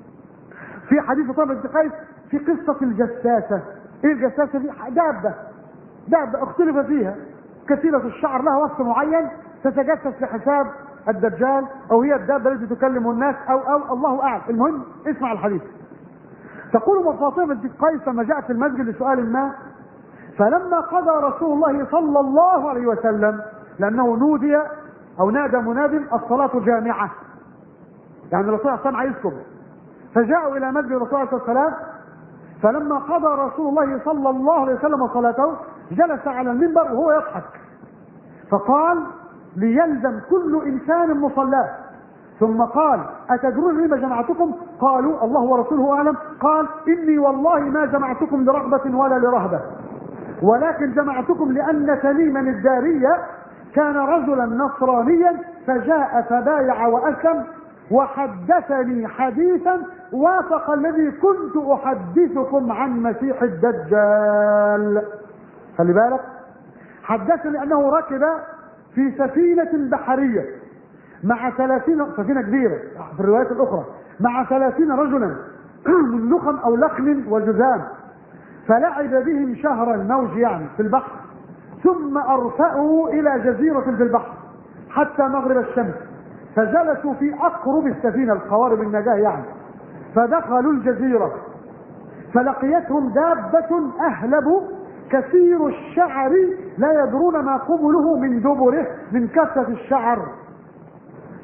في حديث طبعا بنت قيس في قصة الجساسة. ايه الجساسة دي؟ دابة دابة اختلف فيها، كثيرة الشعر، لها وصف معين تتجسس لحساب الدجال، او هي الدابة التي تكلم الناس، او او الله اعلم. المهم اسمع الحديث. تقول فاطمة بنت قيس لما جاءت المسجد لسؤال ما، فلما قضى رسول الله صلى الله عليه وسلم، لانه نودي او نادى مناد الصلاة جامعة، يعني الرسول صلى الله عليه وسلم عايزكم، فجاءوا الى مسجد الرسول صلى الله عليه وسلم. فلما قضى رسول الله صلى الله عليه وسلم صلاته جلس على المنبر وهو يضحك، فقال ليلزم كل انسان مصلاه، ثم قال اتدرون لما جمعتكم؟ قالوا الله ورسوله اعلم. قال اني والله ما جمعتكم لرغبة ولا لرهبة، ولكن جمعتكم لان تميما الدارية كان رجلا نصرانيا فجاء فبايع واسلم وحدثني حديثا وافق الذي كنت احدثكم عن مسيح الدجال. خلي بالك، حدثني انه ركب في سفينة بحرية مع ثلاثين، سفينة كبيرة في الروايات الاخرى، مع ثلاثين رجلا من لخم او لخم وجذام، فلعب بهم شهر الموج يعني في البحر، ثم ارفأوا الى جزيرة في البحر حتى مغرب الشمس، فجلسوا في اقرب السفينة القوارب النجاة يعني، فدخلوا الجزيرة فلقيتهم دابة اهلب كثير الشعر لا يدرون ما قبله من دبره من كثرة الشعر،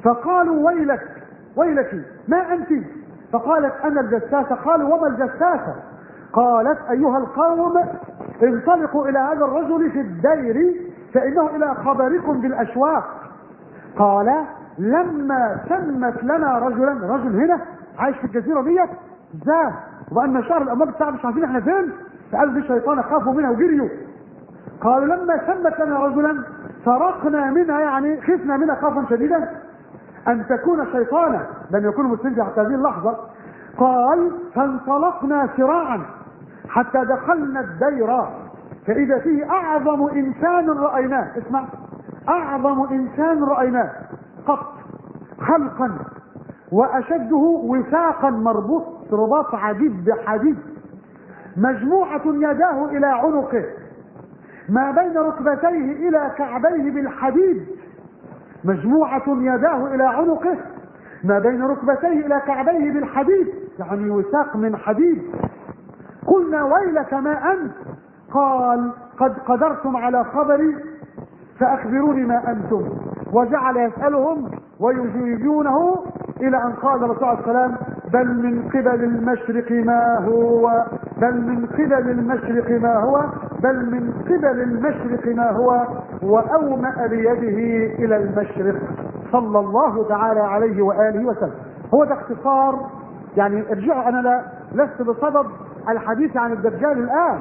فقالوا ويلك ويلك ما أنت؟ فقالت أنا الجساسة. قالوا وما الجساسة؟ قالت أيها القوم انطلقوا إلى هذا الرجل في الدير فإنه إلى خبركم بالأشواق. قال لما سمت لنا رجلا، رجل هنا عايش في الجزيرة ديت زاه، وأن شهر الأموال بتاعه مش عارفين احنا فين، فقالوا دي شيطان خافوا منها وجريوا. قالوا لما سمت لنا رجلا فرقنا منها، يعني خفنا منها خوفا شديدا أن تكون شيطانا، لم يكونوا مسلمين حتى هذه اللحظة. قال فانطلقنا سراعا حتى دخلنا الدير فإذا فيه أعظم إنسان رأيناه، اسمع، أعظم إنسان رأيناه قط خلقا وأشده وثاقا، مربوط رباط عديد بحديد، مجموعة يداه إلى عنقه، ما بين ركبتيه إلى كعبيه بالحديد، مجموعة يداه إلى عنقه ما بين ركبتيه إلى كعبيه بالحديد، يعني وثاق من حديد. قلنا ويلك ما أنت؟ قال قد قدرتم على خبري فأخبروني ما أنتم. وجعل يسألهم ويجيبونه إلى أن قال الرسول عليه السلام بل من قبل المشرق ما هو، بل من قبل المشرق ما هو، بل من قبل المشرق ما هو، وأومأ بيده إلى المشرق صلى الله تعالى عليه وآله وسلم. هو ده اختصار، يعني ارجعوا، أنا لا لست بصدد الحديث عن الدجال الآن،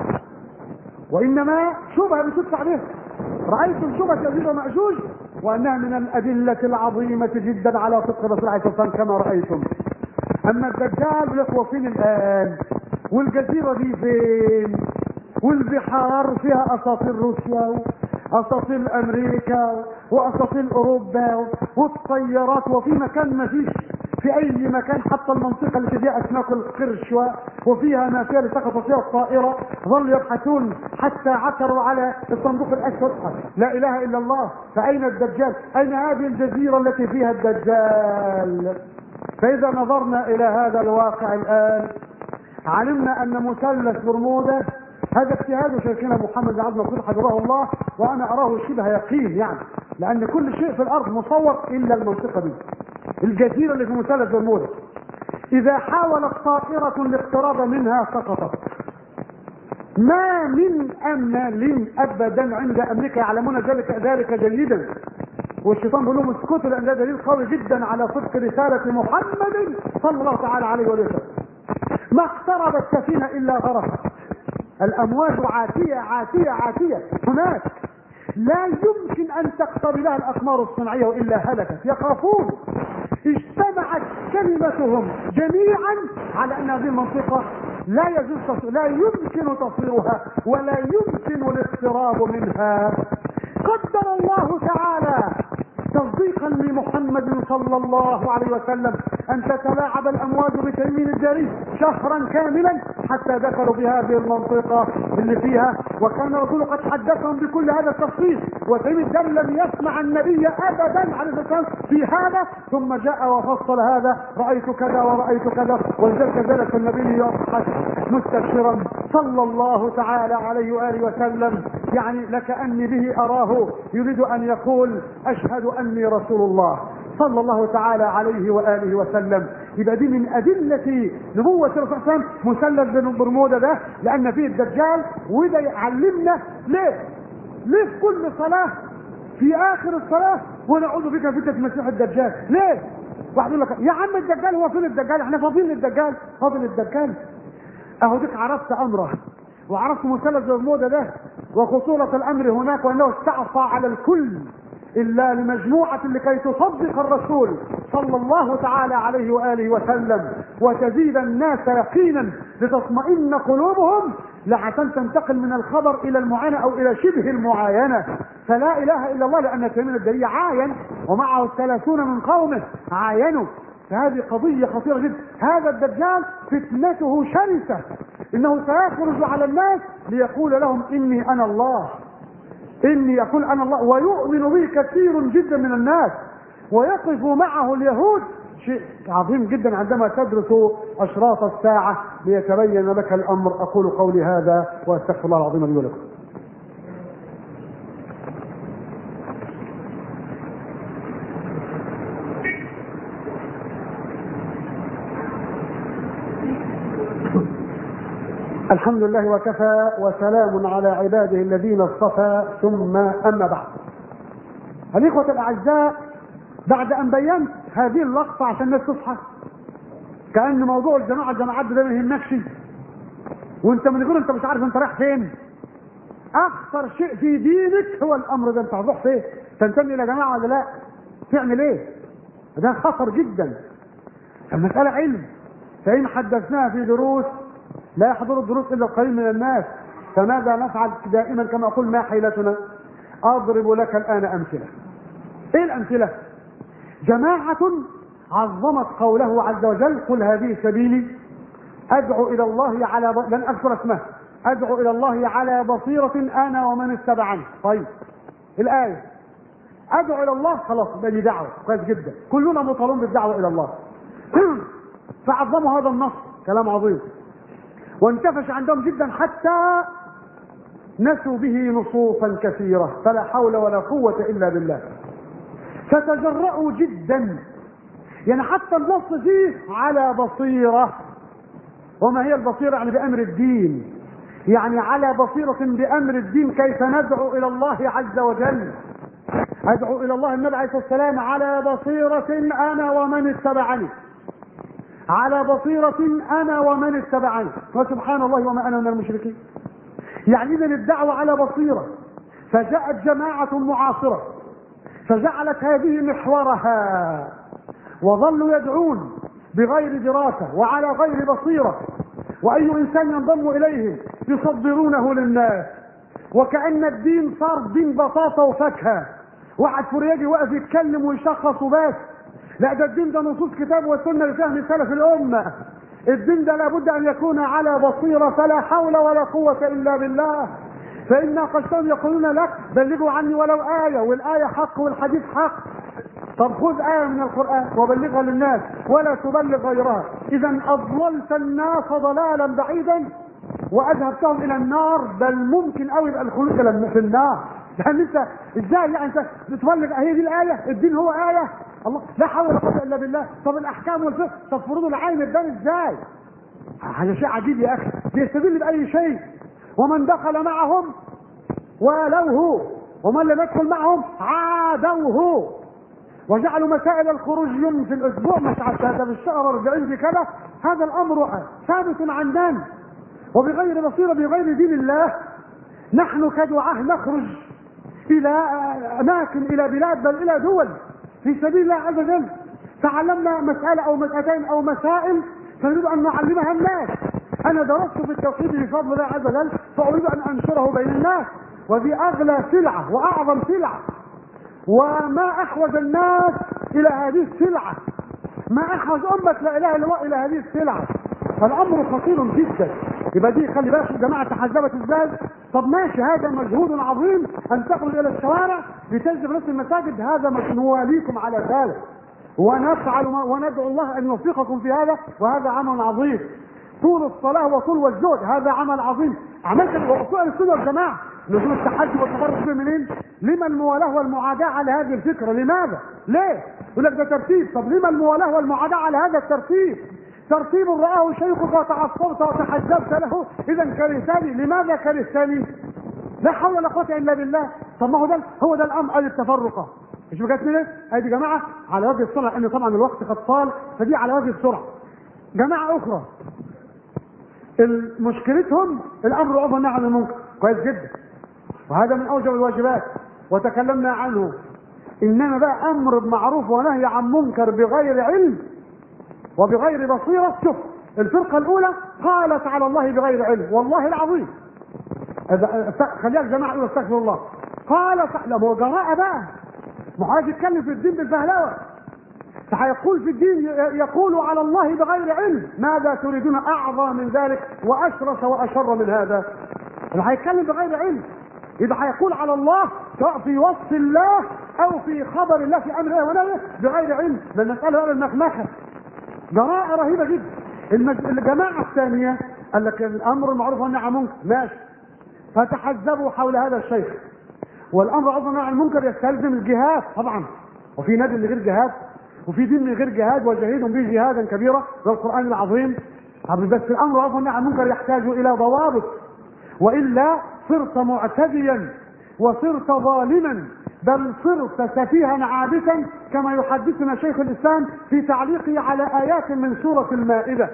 وإنما شبهة بتدفع به. رأيتم شبهة يأجوج ومأجوج وأنها من الأدلة العظيمة جدا على صدق الرسول عليه الصلاة والسلام كما رأيتم. أما الدجال يقوى فين الآن؟ والجزيرة دي فين؟ والبحار فيها أساطيل روسيا وأساطيل أمريكا وأساطيل أوروبا والطيارات، وفي مكان ما فيش في أي مكان، حتى المنطقة اللي فيها أسماك القرش وفيها ما فيها لسقط فيها الطائرة، ظلوا يبحثون حتى عثروا على الصندوق الأسود. لا إله إلا الله. فأين الدجال؟ أين هذه الجزيرة التي فيها الدجال؟ فإذا نظرنا إلى هذا الواقع الآن علمنا أن مثلث برمودا هذا اجتهاد شيخنا محمد بن عبد الناصر حفظه الله، وأنا أراه شبه يقين، يعني لأن كل شيء في الأرض مصور إلا المنطقة دي، الجزيرة اللي في مثلث برمودا. إذا حاولت طائرة الاقتراب منها سقطت. ما من أمل أبدا عند أمريكا، يعلمون ذلك ذلك جيدا، والشيطان بيقول لهم اسكتوا لأن ده دليل قوي جدا على صدق رسالة محمد صلى الله تعالى عليه وسلم. ما اقتربت سفينة إلا غرقت، الأمواج عاتية عاتية عاتية هناك، لا يمكن أن تقتربها الأقمار الصناعية وإلا هلكت. يخافون، اجتمعت كلمتهم جميعا على أن هذه المنطقة لا يجوز، لا يمكن تصويرها ولا يمكن الاقتراب منها. قدر الله تعالى تصديقا لمحمد صلى الله عليه وسلم أن تتلاعب الأمواج بتيمين الجري شهرا كاملا حتى دخلوا بهذه المنطقة اللي فيها، وكان الرسول قد حدثهم بكل هذا التفصيل، وتيمين الجري لم يسمع النبي أبدا عليه الصلاة والسلام في هذا، ثم جاء وفصل هذا، رأيت كذا ورأيت كذا، ولذلك ذلك النبي يضحك مستبشرا صلى الله تعالى عليه وآله وسلم، يعني لكأني به أراه يريد أن يقول أشهد أني رسول الله صلى الله تعالى عليه وآله وسلم. يبقى دي من أدلة نبوة الرسول صلى الله عليه وسلم مثلث بين برمودا ده، لأن فيه الدجال، وده يعلمنا ليه؟ ليه في كل صلاة في آخر الصلاة ونعوذ بك فتنة المسيح الدجال؟ ليه؟ واحد يقول لك يا عم الدجال، هو فين الدجال؟ احنا فاضيين للدجال. فاضل الدجال اهو ديك عرفت امره وعرفت مثلث برمودا ده وخطورة الامر هناك، وانه استعصى على الكل الا لمجموعة لكي تصدق الرسول صلى الله تعالى عليه وآله وسلم وتزيد الناس يقينا لتطمئن قلوبهم، لعشان تنتقل من الخبر الى المعاينة او الى شبه المعاينة. فلا اله الا الله، لان تيمين الجري عاين ومعه الثلاثون من قومه عاينوا، فهذه قضية خطيرة جدا. هذا الدجال فتنته شرسة، انه سيخرج على الناس ليقول لهم اني انا الله، اني يقول انا الله، ويؤمن به كثير جدا من الناس، ويقف معه اليهود. شيء عظيم جدا عندما تدرس اشراط الساعة ليتبين لك الامر. اقول قولي هذا واستغفر الله العظيم لي ولكم. الحمد لله وكفى وسلام على عباده الذين اصطفى، ثم أما بعد. الإخوة الأعزاء، بعد أن بينت هذه اللقطة عشان الناس تصحى كأن موضوع الجماعة الجماعات ده ما يهمكش، وانت من غير انت مش عارف انت رايح فين. اخطر شيء في دينك هو الامر ده، انت هتروح فين؟ تنتمي الى جماعه ولا لا؟ تعمل ايه؟ ده خطر جدا. المساله علم، فان حدثناها في دروس لا يحضر الدروس الا القليل من الناس، فماذا نفعل دائما كما اقول ما حيلتنا؟ اضرب لك الان امثله. ايه الامثله؟ جماعه عظمت قوله عز وجل: قل هذه سبيلي ادعو الى الله على ب... لن اذكر اسمه، ادعو الى الله على بصيرة انا ومن اتبعني. طيب الايه ادعو الى الله، خلاص ده دي دعوه كويس جدا، كلنا مطالبون بالدعوه الى الله. فعظموا هذا النص، كلام عظيم، وانتفش عندهم جدا حتى نسوا به نصوصا كثيره، فلا حول ولا قوه الا بالله. فتجرؤوا جدا، يعني حتى النص فيه على بصيره. وما هي البصيره؟ يعني بامر الدين، يعني على بصيره بامر الدين، كيف ندعو الى الله عز وجل. ادعو الى الله، النبي عليه الصلاه والسلام على بصيره انا ومن اتبعني، على بصيره انا ومن اتبعني، وسبحان الله وما انا من المشركين. يعني اذا الدعوه على بصيره. فجاءت جماعه معاصره فجعلت هذه محورها، وظلوا يدعون بغير دراسه وعلى غير بصيره، واي انسان ينضم اليهم يصدرونه للناس، وكأن الدين صار دين بساطه وفاكهه، واحد فريجي واقف يتكلم ويشخص وبس. لا، ده الدين ده نصوص كتاب وسنه لفهم سلف الامه. الدين ده لابد ان يكون على بصيره، فلا حول ولا قوه الا بالله. فإن قشتهم يقولون لك بلغوا عني ولو آية، والآية حق والحديث حق. طب خذ آية من القرآن وبلغها للناس ولا تبلغ غيرها. إذا أضللت الناس ضلالا بعيدا وأذهبتهم إلى النار، بل ممكن أوي يبقى الخلود في النار. لأن أنت إزاي يعني أنت بتبلغ هي دي الآية؟ الدين هو آية؟ الله، لا حول ولا قوة إلا بالله. طب الأحكام والفقه، طب فروض العين الدين إزاي؟ هذا شيء عجيب يا أخي، بيستدل بأي شيء. ومن دخل معهم والوه، ومن لم يدخل معهم عادوه، وجعلوا مسائل الخروج يوم في الاسبوع، مش حتى في الشهر أربعين في كذا. هذا الامر ثابت عندنا، وبغير بصيره بغير دين الله. نحن كدعاة نخرج الى اماكن، الى بلاد، بل الى دول في سبيل الله عز وجل. تعلمنا مساله او مسألتين او مسائل فنريد ان نعلمها الناس. انا درست في التوحيد بفضل الله عز وجل، فاريد ان انشره بين الناس، ودي اغلى سلعه واعظم سلعه، وما احوج الناس الى هذه السلعه، ما احوج امه لا اله الا الله الى هذه السلعه. فالامر خطير جدا. يبقى دي خلي بالك الجماعه تحزبت ازاي. طب ماشي، هذا مجهود عظيم ان تخرج الى الشوارع لتجذب ناس المساجد، هذا نواليكم على ذلك ونفعل وندعو الله ان يوفقكم في هذا، وهذا عمل عظيم. طول الصلاه وطول والزهد هذا عمل عظيم. عملت اصول السنه والجماعه، نزول التحدي والتفرق منين؟ لما الموالاه والمعاداه على هذه الفكره؟ لماذا؟ ليه؟ يقول لك ده ترتيب. طب لما الموالاه والمعاداه على هذا الترتيب؟ ترتيب رآه شيخك وتعصبت وتحجبت له، اذا كرهتني. لماذا كرهتني؟ لا حول ولا قوه الا بالله. طب ما هو ده هو ده الامر. ادي التفرقه مش بجد منه. ادي جماعه على وجه السرعه، لان طبعا الوقت قد طال، فدي على وجه السرعه. جماعه اخرى مشكلتهم الامر والنهي والنهي عن المنكر، كويس جدا، وهذا من اوجب الواجبات وتكلمنا عنه. انما بقى امر بمعروف ونهي عن منكر بغير علم وبغير بصيره. شوف الفرقه الاولى قالت على الله بغير علم، والله العظيم. خليها الجماعه يقولوا استغفر الله. قالت، لا ما هو جراءه بقى، ما هو عايز يتكلم في الدين بالفهلوه، فهيقول في الدين يقول على الله بغير علم. ماذا تريدون اعظم من ذلك واشرس واشر من هذا؟ اللي هيتكلم بغير علم اذا هيقول على الله سواء في وصف الله او في خبر الله في امر الله ونهيه بغير علم. ده المساله بقى المخمخه، جراءه رهيبه جدا. الجماعه الثانيه قال لك الامر المعروف والنهي عن المنكر، ماشي، فتحزبوا حول هذا الشيخ. والامر عن والنهي عن المنكر يستلزم الجهاد طبعا، وفي نادي من غير جهاد، وفي دين من غير جهاد، وجاهدهم به جهادا كبيرا، والقرآن العظيم. طب بس الامر معروف والنهي عن المنكر يحتاج الى ضوابط، والا صرت معتديا وصرت ظالما، بل صرت سفيها عابثا، كما يحدثنا شيخ الاسلام في تعليقه على ايات من سوره المائده.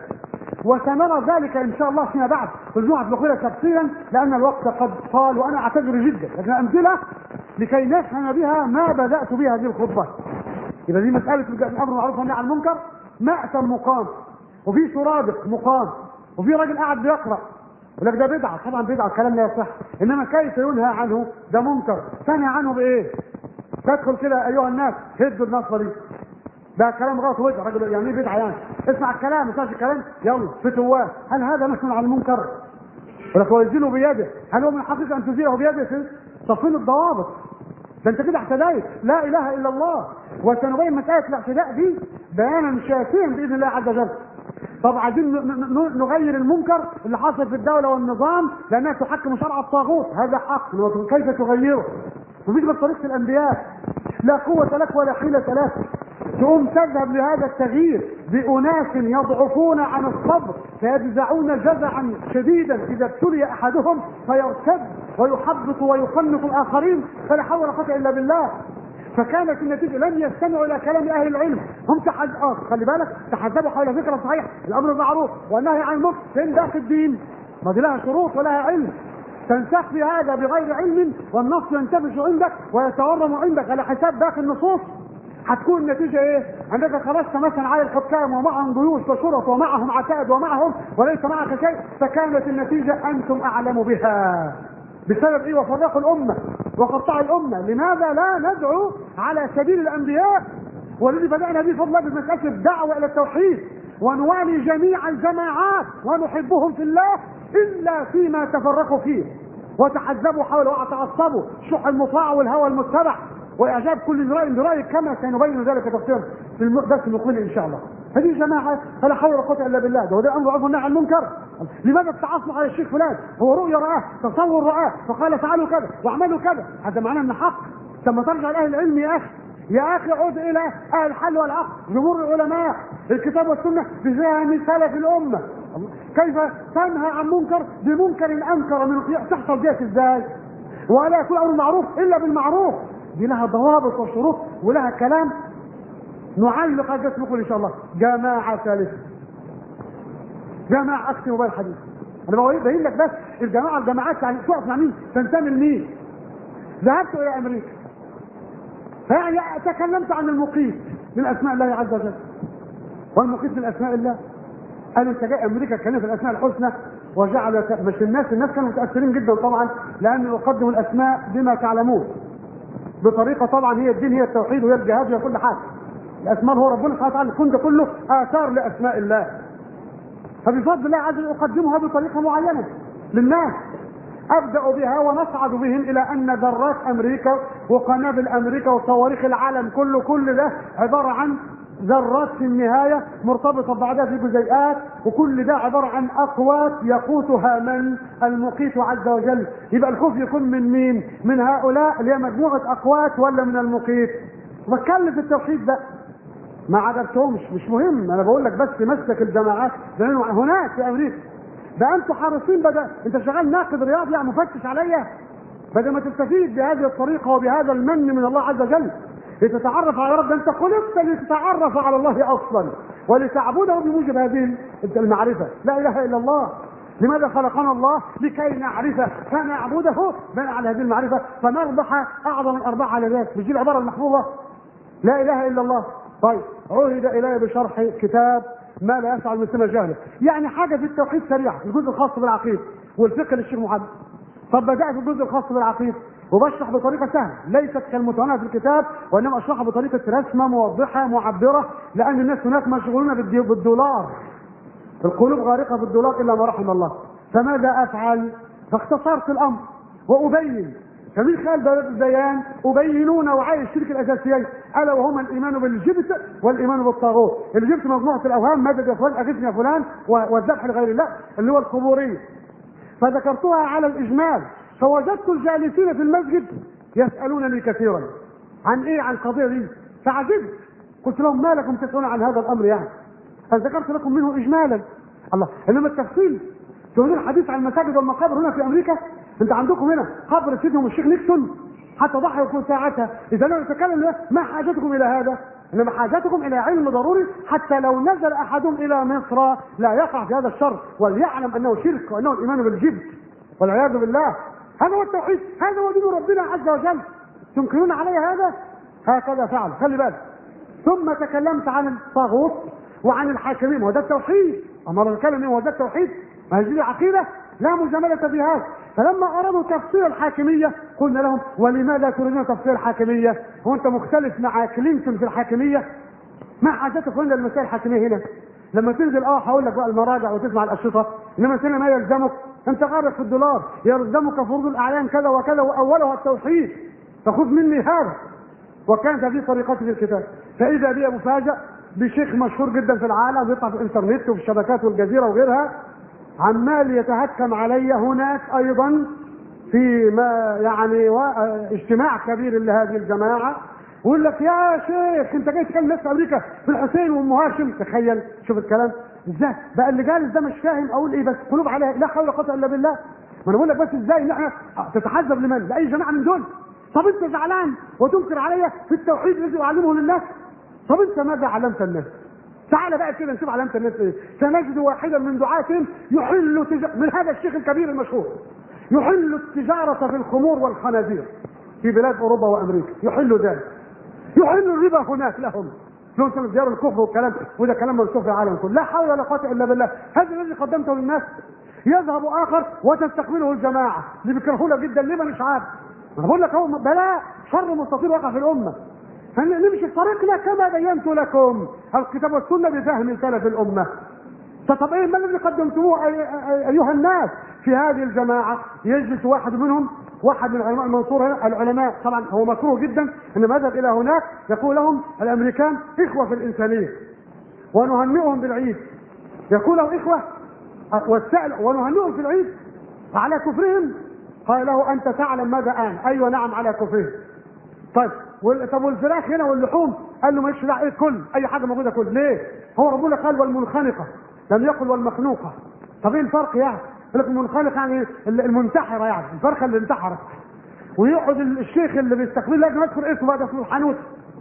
وسنرى ذلك ان شاء الله فيما بعد في الجمعه الاخيره تفصيلا، لان الوقت قد طال وانا اعتذر جدا، لكن امثله لكي نفهم بها ما بدات بها هذه الخطبه. يبقى دي مساله الامر بالمعروف والنهي عن المنكر، مأتم مقام، وفي سرادق مقام، وفي راجل قاعد بيقرا يقول لك ده بدعه. طبعا بدعه الكلام لا يصح، انما كيف ينهى عنه؟ ده منكر. تنهى عنه بايه؟ تدخل كده ايها الناس هدوا النصره دي، ده كلام غلط وبدعه. راجل يعني ايه بدعه؟ يعني اسمع الكلام ما تسمعش الكلام يلا فتواه. هل هذا نهي عن المنكر؟ يقول لك ويزيله بيده، هل هو من حقيقه ان تزيله بيده؟ طب فين الضوابط؟ ده انت كده اعتديت. لا اله الا الله. وسنبين مساله الاعتداء دي بيانا شافيا باذن الله عز وجل. طب عايزين نغير المنكر اللي حاصل في الدوله والنظام لانها تحكم شرع الطاغوت، هذا حق، كيف تغيره؟ مفيش بطريقه الانبياء، لا قوه لك ولا حيله لك. تقوم تذهب لهذا التغيير باناس يضعفون عن الصبر، فيجزعون جزعا شديدا اذا ابتلي احدهم فيرتد ويحبط ويخنق الاخرين، فلا حول ولا قوه الا بالله. فكانت النتيجه لم يستمعوا الى كلام اهل العلم، هم تحز... اه خلي بالك تحزبوا حول فكره صحيحه، الامر بالمعروف والنهي عن المنكر، فين ده في الدين؟ ما دي لها شروط ولها علم. تنسخ في هذا بغير علم والنص ينتفش عندك ويتورم عندك على حساب باقي النصوص، هتكون النتيجه ايه؟ عندك خرجت مثلا على الحكام ومعهم جيوش وشرط ومعهم عتاد ومعهم وليس معك شيء، فكانت النتيجه انتم اعلم بها. بسبب ايه؟ وفرقوا الامه وقطعوا الامه. لماذا لا ندعو على سبيل الانبياء؟ والذي بدانا به فضل الله بمساله الدعوه الى التوحيد، ونوالي جميع الجماعات ونحبهم في الله الا فيما تفرقوا فيه وتحزبوا حوله وتعصبوا، الشح المطاع والهوى المتبع واعجاب كل راي برايك، كما سنبين ذلك تفصيلا في الدرس المقبل ان شاء الله. هذه جماعه فلا حول ولا قوه الا بالله. ده هو ده الامر بالمعروف والنهي عن المنكر. لماذا التعصب على الشيخ فلان؟ هو رؤيا رآه، تصور رآه، فقال فعلوا كذا واعملوا كذا، هذا معناه ان حق. ثم ترجع لاهل العلم يا اخي، يا اخي عود الى اهل الحل والعقد، جمهور العلماء، الكتاب والسنه بفهم سلف الامه. كيف تنهى عن منكر بمنكر انكر من تحصل ديت ازاي؟ ولا يكون امر معروف الا بالمعروف. دي لها ضوابط وشروط ولها كلام نعلق على جسمكم ان شاء الله. جماعه ثالثه، جماعه اختم بها الحديث. انا بقول لك بس الجماعه الجماعات يعني تقف مع مين؟ تنتمي لمين؟ ذهبت الى امريكا فيعني تكلمت عن المقيت من اسماء الله عز وجل، والمقيت من اسماء الله. انا انت جاي امريكا اتكلمت في الاسماء الحسنى وجعل مش الناس الناس كانوا متاثرين جدا طبعا، لان يقدم الاسماء بما تعلمون بطريقه طبعا هي الدين هي التوحيد وهي الجهاد وهي كل حاجه. الاسماء هو ربنا سبحانه وتعالى كن ده كله اثار لاسماء الله، فبفضل الله عز وجل اقدمها بطريقه معينه للناس. ابدا بها ونصعد بهم الى ان ذرات امريكا وقنابل امريكا وصواريخ العالم كله كل ده عباره عن ذرات في النهايه مرتبطه ببعضها في جزيئات، وكل ده عباره عن اقوات يقوتها من؟ المقيت عز وجل. يبقى الخوف يكون من مين؟ من هؤلاء اللي هي مجموعه اقوات ولا من المقيت؟ بتكلم في التوحيد ده ما عجبتهمش، مش مهم، انا بقول لك بس مسلك الجماعات هناك في امريكا. ده انتوا حريصين، بدا انت شغال ناقد رياضي يعني مفتش عليا، بدل ما تستفيد بهذه الطريقه وبهذا المن من الله عز وجل لتتعرف على رب. انت خلقت لتتعرف على الله اصلا ولتعبده بموجب هذه المعرفه. لا اله الا الله. لماذا خلقنا الله؟ لكي نعرفه فنعبده بناء على هذه المعرفه، فنربح اعظم الارباح على ذلك. مش دي العباره المحفوظه؟ لا اله الا الله. طيب عهد الي بشرح كتاب ما لا يسع المسلم جهله، يعني حاجه في التوحيد سريعه، الجزء الخاص بالعقيده والفقه للشيخ محمد. طب بدات في الجزء الخاص بالعقيده وبشرح بطريقه سهله ليست كالمتعنى في الكتاب، وانما اشرحها بطريقه رسمه موضحه معبره، لان الناس هناك مشغولون بالدولار، القلوب غارقه في الدولار الا ما رحم الله. فماذا افعل؟ فاختصرت الامر وابين، فمن خلال البيان ابينون نوعي الشرك الاساسيين، الا وهما الايمان بالجبت والايمان بالطاغوت. الجبت مجموعه الاوهام، مدد يا فلان اغثني يا فلان، والذبح لغير الله اللي هو القبوريه. فذكرتها على الاجمال، فوجدت الجالسين في المسجد يسالونني كثيرا عن ايه؟ عن القضيه دي. فعجبت، قلت لهم ما لكم تسالون عن هذا الامر؟ يعني فذكرت لكم منه اجمالا، الله، انما التفصيل تقولون الحديث عن المساجد والمقابر هنا في امريكا، انت عندكم هنا قبر سيدهم الشيخ نيكسون حتى ضحى يكون ساعتها. اذا لا نتكلم ما حاجتكم الى هذا؟ انما حاجتكم الى علم ضروري حتى لو نزل احدهم الى مصر لا يقع في هذا الشر، وليعلم انه شرك وانه الايمان بالجبت والعياذ بالله. هذا هو التوحيد، هذا هو دين ربنا عز وجل. تنكرون علي هذا؟ هكذا فعل، خلي بالك. ثم تكلمت عن الطاغوت وعن الحاكمين، وده التوحيد. اما نتكلم هو ده التوحيد؟ ما هي دي العقيده؟ لا مجامله بهذا. فلما ارادوا تفسير الحاكميه قلنا لهم ولماذا تريدون تفسير الحاكميه؟ هو انت مختلف مع كلينتون في الحاكميه؟ ما حاجتك هنا المسائل الحاكميه هنا؟ لما تنزل اه هقول لك بقى المراجع وتسمع الاشرطه، انما سنة ما يلزمك، انت غارق في الدولار، يلزمك فروض الاعيان كذا وكذا واولها التوحيد، فخذ مني هذا. وكانت هذه طريقته في الكتاب. فاذا بي مفاجأ بشيخ مشهور جدا في العالم بيطلع في الانترنت وفي الشبكات والجزيره وغيرها، عمال يتهكم علي هناك ايضا في ما يعني اجتماع كبير لهذه الجماعه، ويقول لك يا شيخ انت جاي تكلم ناس في امريكا في الحسين وام هاشم. تخيل، شوف الكلام ازاي بقى. اللي جالس ده مش فاهم اقول ايه، بس قلوب عليها لا حول ولا قوه الا بالله. ما انا بقول لك بس ازاي ان احنا تتحزب لمن؟ لاي جماعه من دول؟ طب انت زعلان وتنكر عليا في التوحيد الذي اعلمه للناس؟ طب انت ماذا علمت الناس؟ تعال بقى كده نشوف علامه الناس ايه. سنجد واحدا من دعاتهم يحل تج... من هذا الشيخ الكبير المشهور يحل التجاره في الخمور والخنازير في بلاد اوروبا وامريكا، يحل ذلك، يحل الربا هناك لهم، لهم زيار الكفر والكلام، وده كلام منسوخ في العالم كله. لا حول ولا قوه الا بالله. هذا الذي قدمته للناس. يذهب اخر وتستقبله الجماعه اللي بيكرهونا جدا، ليه؟ مش عارف. انا بقول لك هو بلاء شر مستطيل وقع في الامه. فنمشي في طريقنا كما بينت لكم الكتاب والسنه بفهم سلف الامه. طب ايه ما الذي قدمتموه ايها الناس في هذه الجماعه؟ يجلس واحد منهم، واحد من العلماء المنصور هنا، العلماء طبعا هو مكروه جدا انما يذهب الى هناك يقول لهم الامريكان اخوه في الانسانيه ونهنئهم بالعيد. يقول لهم اخوه والسائل ونهنئهم في العيد على كفرهم. قال له انت تعلم ماذا ان؟ ايوه نعم على كفرهم. طيب طب والفراخ هنا واللحوم؟ قال له ماليش دعوه، ايه كل اي حاجه موجوده كل. ليه؟ هو ربنا قال والمنخنقه، لم يقل والمخنوقه. طب ايه الفرق يعني؟ يقول لك المنخنقه يعني المنتحره، يعني الفرخه اللي انتحرت. ويقعد الشيخ اللي بيستقبل لازم اذكر اسمه بقى، اسمه الحانوت.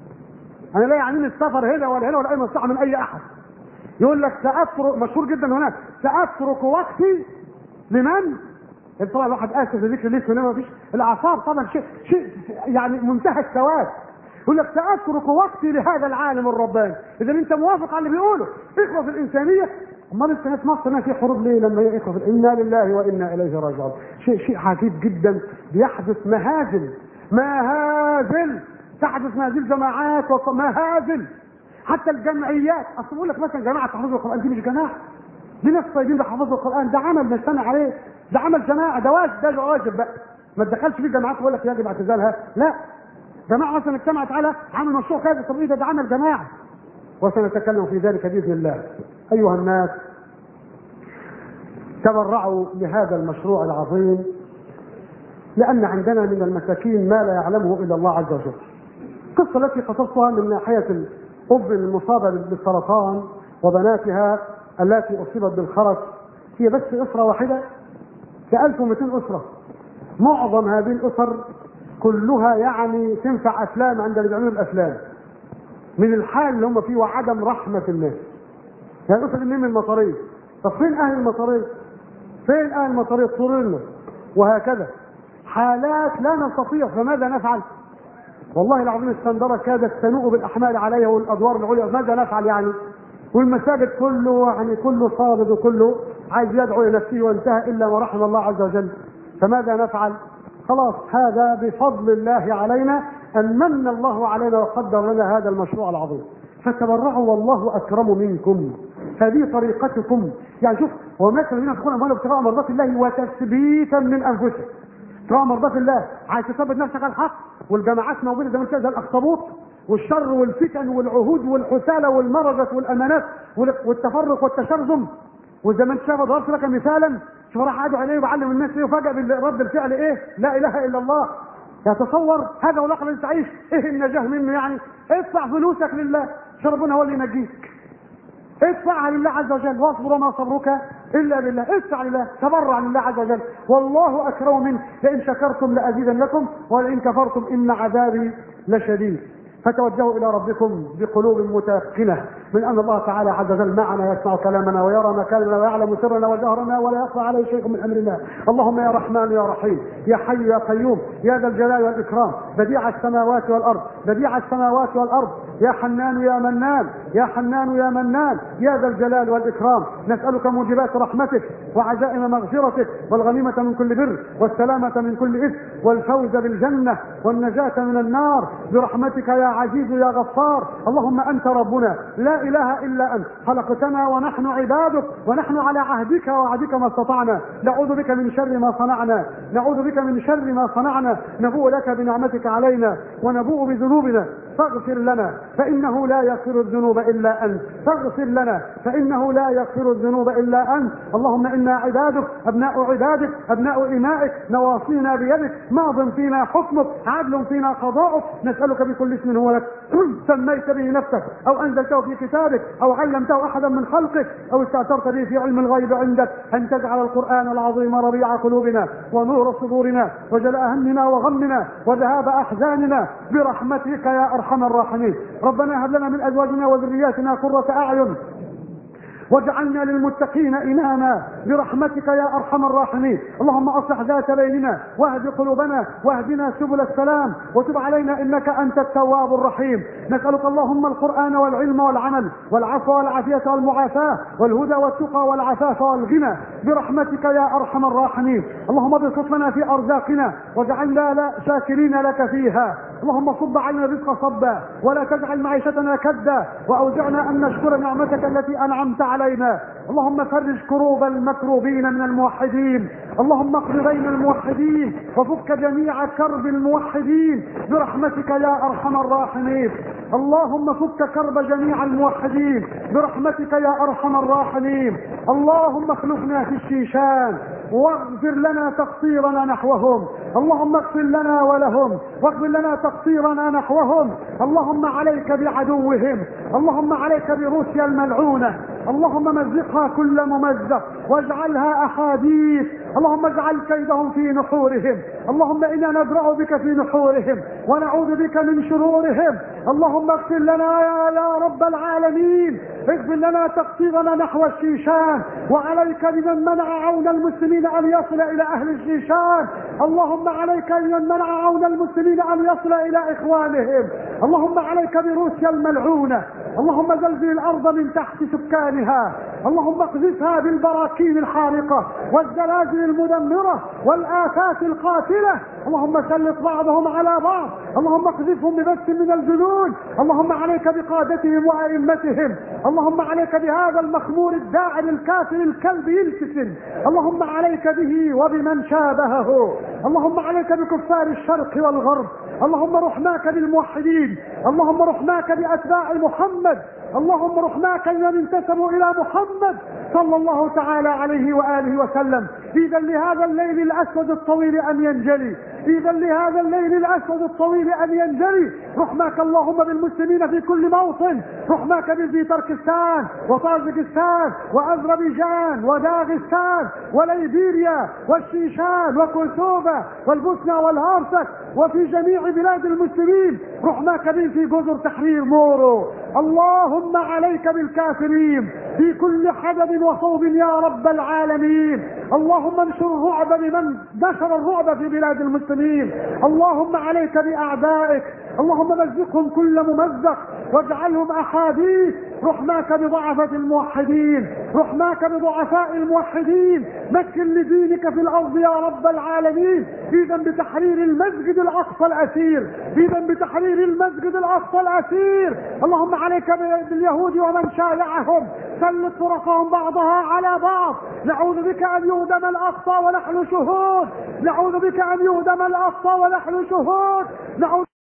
انا لا يعنيني السفر هنا ولا هنا ولا اي مصلحه من اي احد. يقول لك ساترك، مشهور جدا هناك، ساترك وقتي لمن؟ طبعا الواحد اسف لذكر الاسم، انما مفيش الاعصاب طبعا شيء شيء يعني منتهى السواد. يقول لك ساترك وقتي لهذا العالم الرباني. اذا انت موافق على اللي بيقوله اخوه في الانسانيه، امال انت ناس مصر ما في حروب ليه لما هي اخوه في؟ انا لله وانا اليه راجعون. شيء شيء عجيب جدا بيحدث. مهازل مهازل تحدث من هذه الجماعات ومهازل. حتى الجمعيات، اصل بقول لك مثلا جماعه تحفظ القران دي مش جماعه، دي ناس طيبين بيحفظوا القران، ده عمل نجتمع عليه، ده عمل جماعه، ده واجب، ده واجب بقى. ما تدخلش في جماعات ويقول لك يجب اعتزالها، لا. جماعه مثلا اجتمعت على عمل مشروع كذا، طب ايه ده؟ ده عمل جماعه، وسنتكلم في ذلك باذن الله. ايها الناس، تبرعوا لهذا المشروع العظيم، لان عندنا من المساكين ما لا يعلمه الا الله عز وجل. القصه التي قصصتها من ناحيه الام المصابه بالسرطان وبناتها التي اصيبت بالخرس، هي بس اسره واحده ك ألف ومئتين اسره. معظم هذه الاسر كلها يعني تنفع افلام عند اللي بيعملوا الافلام من الحال اللي هم فيه وعدم رحمه الناس. يعني اسر من المطاريه، طب فين اهل المطاريه؟ فين اهل المطاريه؟ طورنا وهكذا حالات لا نستطيع. فماذا نفعل؟ والله العظيم السندره كادت تنوء بالاحمال عليها والادوار العليا، ماذا نفعل يعني؟ والمساجد كله يعني كله صابد وكله عايز يدعو لنفسه وانتهى الا ما رحم الله عز وجل. فماذا نفعل؟ خلاص هذا بفضل الله علينا ان من الله علينا وقدر لنا هذا المشروع العظيم. فتبرعوا والله اكرم منكم. هذه طريقتكم. يعني شوف، هو الناس الذين ينفقون اموالهم ابتغاء مرضات الله وتثبيتا من انفسهم. ابتغاء مرضات الله، عايز تثبت نفسك على الحق، والجماعات موجوده زي ما انت زي الاخطبوط، والشر والفتن والعهود والحسالة والمرضة والامانات والتفرق والتشرذم. وزي ما انت شايف ضربت لك مثالا، شوف راح ادعو عليه وبعلم الناس ايه، وفجاه برد الفعل ايه؟ لا اله الا الله. يتصور هذا هو لقب انت تعيش. ايه النجاه منه يعني؟ ادفع فلوسك لله، ربنا هو اللي ينجيك. ادفعها لله عز وجل، واصبر وما صبرك الا بالله. ادفع لله، تبرع لله عز وجل، والله اكرم منه، لئن شكرتم لازيدنكم ولئن كفرتم ان عذابي لشديد. فتوجهوا الى ربكم بقلوب متيقنه من ان الله تعالى عز وجل معنا، يسمع كلامنا ويرى مكاننا ويعلم سرنا وجهرنا ولا يخفى عليه شيء من امرنا. اللهم يا رحمن يا رحيم يا حي يا قيوم يا ذا الجلال والاكرام، بديع السماوات والارض بديع السماوات والارض، يا حنان يا منان يا حنان يا منان يا ذا الجلال والاكرام، نسالك موجبات رحمتك وعزائم مغفرتك والغنيمه من كل بر والسلامه من كل اثم والفوز بالجنه والنجاه من النار برحمتك يا عزيز يا غفار. اللهم انت ربنا لا اله الا انت، خلقتنا ونحن عبادك ونحن على عهدك ووعدك ما استطعنا، نعوذ بك من شر ما صنعنا نعوذ بك من شر ما صنعنا نبوء لك بنعمتك علينا ونبوء بذنوبنا، فاغفر لنا فانه لا يغفر الذنوب الا انت، فاغفر لنا فانه لا يغفر الذنوب الا انت. اللهم انا عبادك ابناء عبادك ابناء امائك، نواصينا بيدك، ماض فينا حكمك، عدل فينا قضاؤك، نسالك بكل اسم هو لك سميت به نفسك او انزلته في كتابك او علمته احدا من خلقك او استاثرت به في علم الغيب عندك، ان تجعل القران العظيم ربيع قلوبنا ونور صدورنا وجلاء همنا وغمنا وذهاب احزاننا برحمتك يا ارحم الراحمين. ربنا هب لنا من ازواجنا وذرياتنا قرة اعين واجعلنا للمتقين إماما برحمتك يا أرحم الراحمين. اللهم أصلح ذات بيننا واهد قلوبنا واهدنا سبل السلام وتب علينا إنك أنت التواب الرحيم. نسألك اللهم القرآن والعلم والعمل والعفو والعافية والمعافاة والهدى والتقى والعفاف والغنى برحمتك يا أرحم الراحمين. اللهم ابسط لنا في أرزاقنا واجعلنا لا شاكرين لك فيها. اللهم صب علينا الرزق صبا ولا تجعل معيشتنا كدا، وأوزعنا أن نشكر نعمتك التي أنعمت علينا. اللهم فرج كروب المكروبين من الموحدين، اللهم اقض بين الموحدين وفك جميع كرب الموحدين برحمتك يا أرحم الراحمين. اللهم فك كرب جميع الموحدين برحمتك يا أرحم الراحمين. اللهم اخلفنا في الشيشان واغفر لنا تقصيرنا نحوهم، اللهم اغفر لنا ولهم واغفر لنا تقصيرنا نحوهم. اللهم عليك بعدوهم، اللهم عليك بروسيا الملعونة، اللهم مزقها كل ممزق واجعلها احاديث، اللهم اجعل كيدهم في نحورهم. اللهم انا ندرأ بك في نحورهم ونعوذ بك من شرورهم. اللهم اغفر لنا يا رب العالمين، اغفر لنا تقصيرنا نحو الشيشان، وعليك بمن منع عون المسلمين ان يصل الى اهل الشيشان. اللهم عليك بمن منع عون المسلمين ان يصل الى اخوانهم. اللهم عليك بروسيا الملعونة، اللهم زلزل الارض من تحت سكانها، اللهم اقذفها بالبراكين الحارقة والزلازل المدمرة والآفات القاتلة. اللهم سلط بعضهم على بعض، اللهم اقذفهم ببث من الجنون. اللهم عليك بقادتهم وأئمتهم، اللهم عليك بهذا المخمور الداعي الكافر الكلب يلتسم، اللهم عليك به وبمن شابهه. اللهم عليك بكفار الشرق والغرب، اللهم رحماك بالموحدين، اللهم رحماك بأتباع محمد، اللهم رحماك بمن انتسبوا إلى محمد صلى الله تعالى عليه وآله وسلم. إذا لهذا الليل الأسود الطويل أن ينجلي، إذا لهذا الليل الأسود الطويل أن ينجلي. رحماك اللهم بالمسلمين في كل موطن، رحماك في تركستان وطاجكستان وأذربيجان وداغستان وليبيريا والشيشان وكوسوفا والبوسنة والهرسك وفي جميع بلاد المسلمين، رحماك به في جزر تحرير مورو. اللهم عليك بالكافرين في كل حدب وصوب يا رب العالمين. اللهم انشر الرعب لمن نشر الرعب في بلاد المسلمين. اللهم عليك بأعدائك، اللهم مزقهم كل ممزق واجعلهم أحاديث. رحماك بضعفة الموحدين، رحماك بضعفاء الموحدين. مكن لدينك في الأرض يا رب العالمين. إذا بتحرير المسجد الأقصى الأسير، إذا بتحرير المسجد الأقصى الأسير. اللهم عليك باليهود ومن شايعهم، سلط طرقهم بعضها على بعض. نعوذ بك أن يهدم الأقصى ونحن شهود، نعوذ بك أن يهدم الأقصى ونحن شهود، نعوذ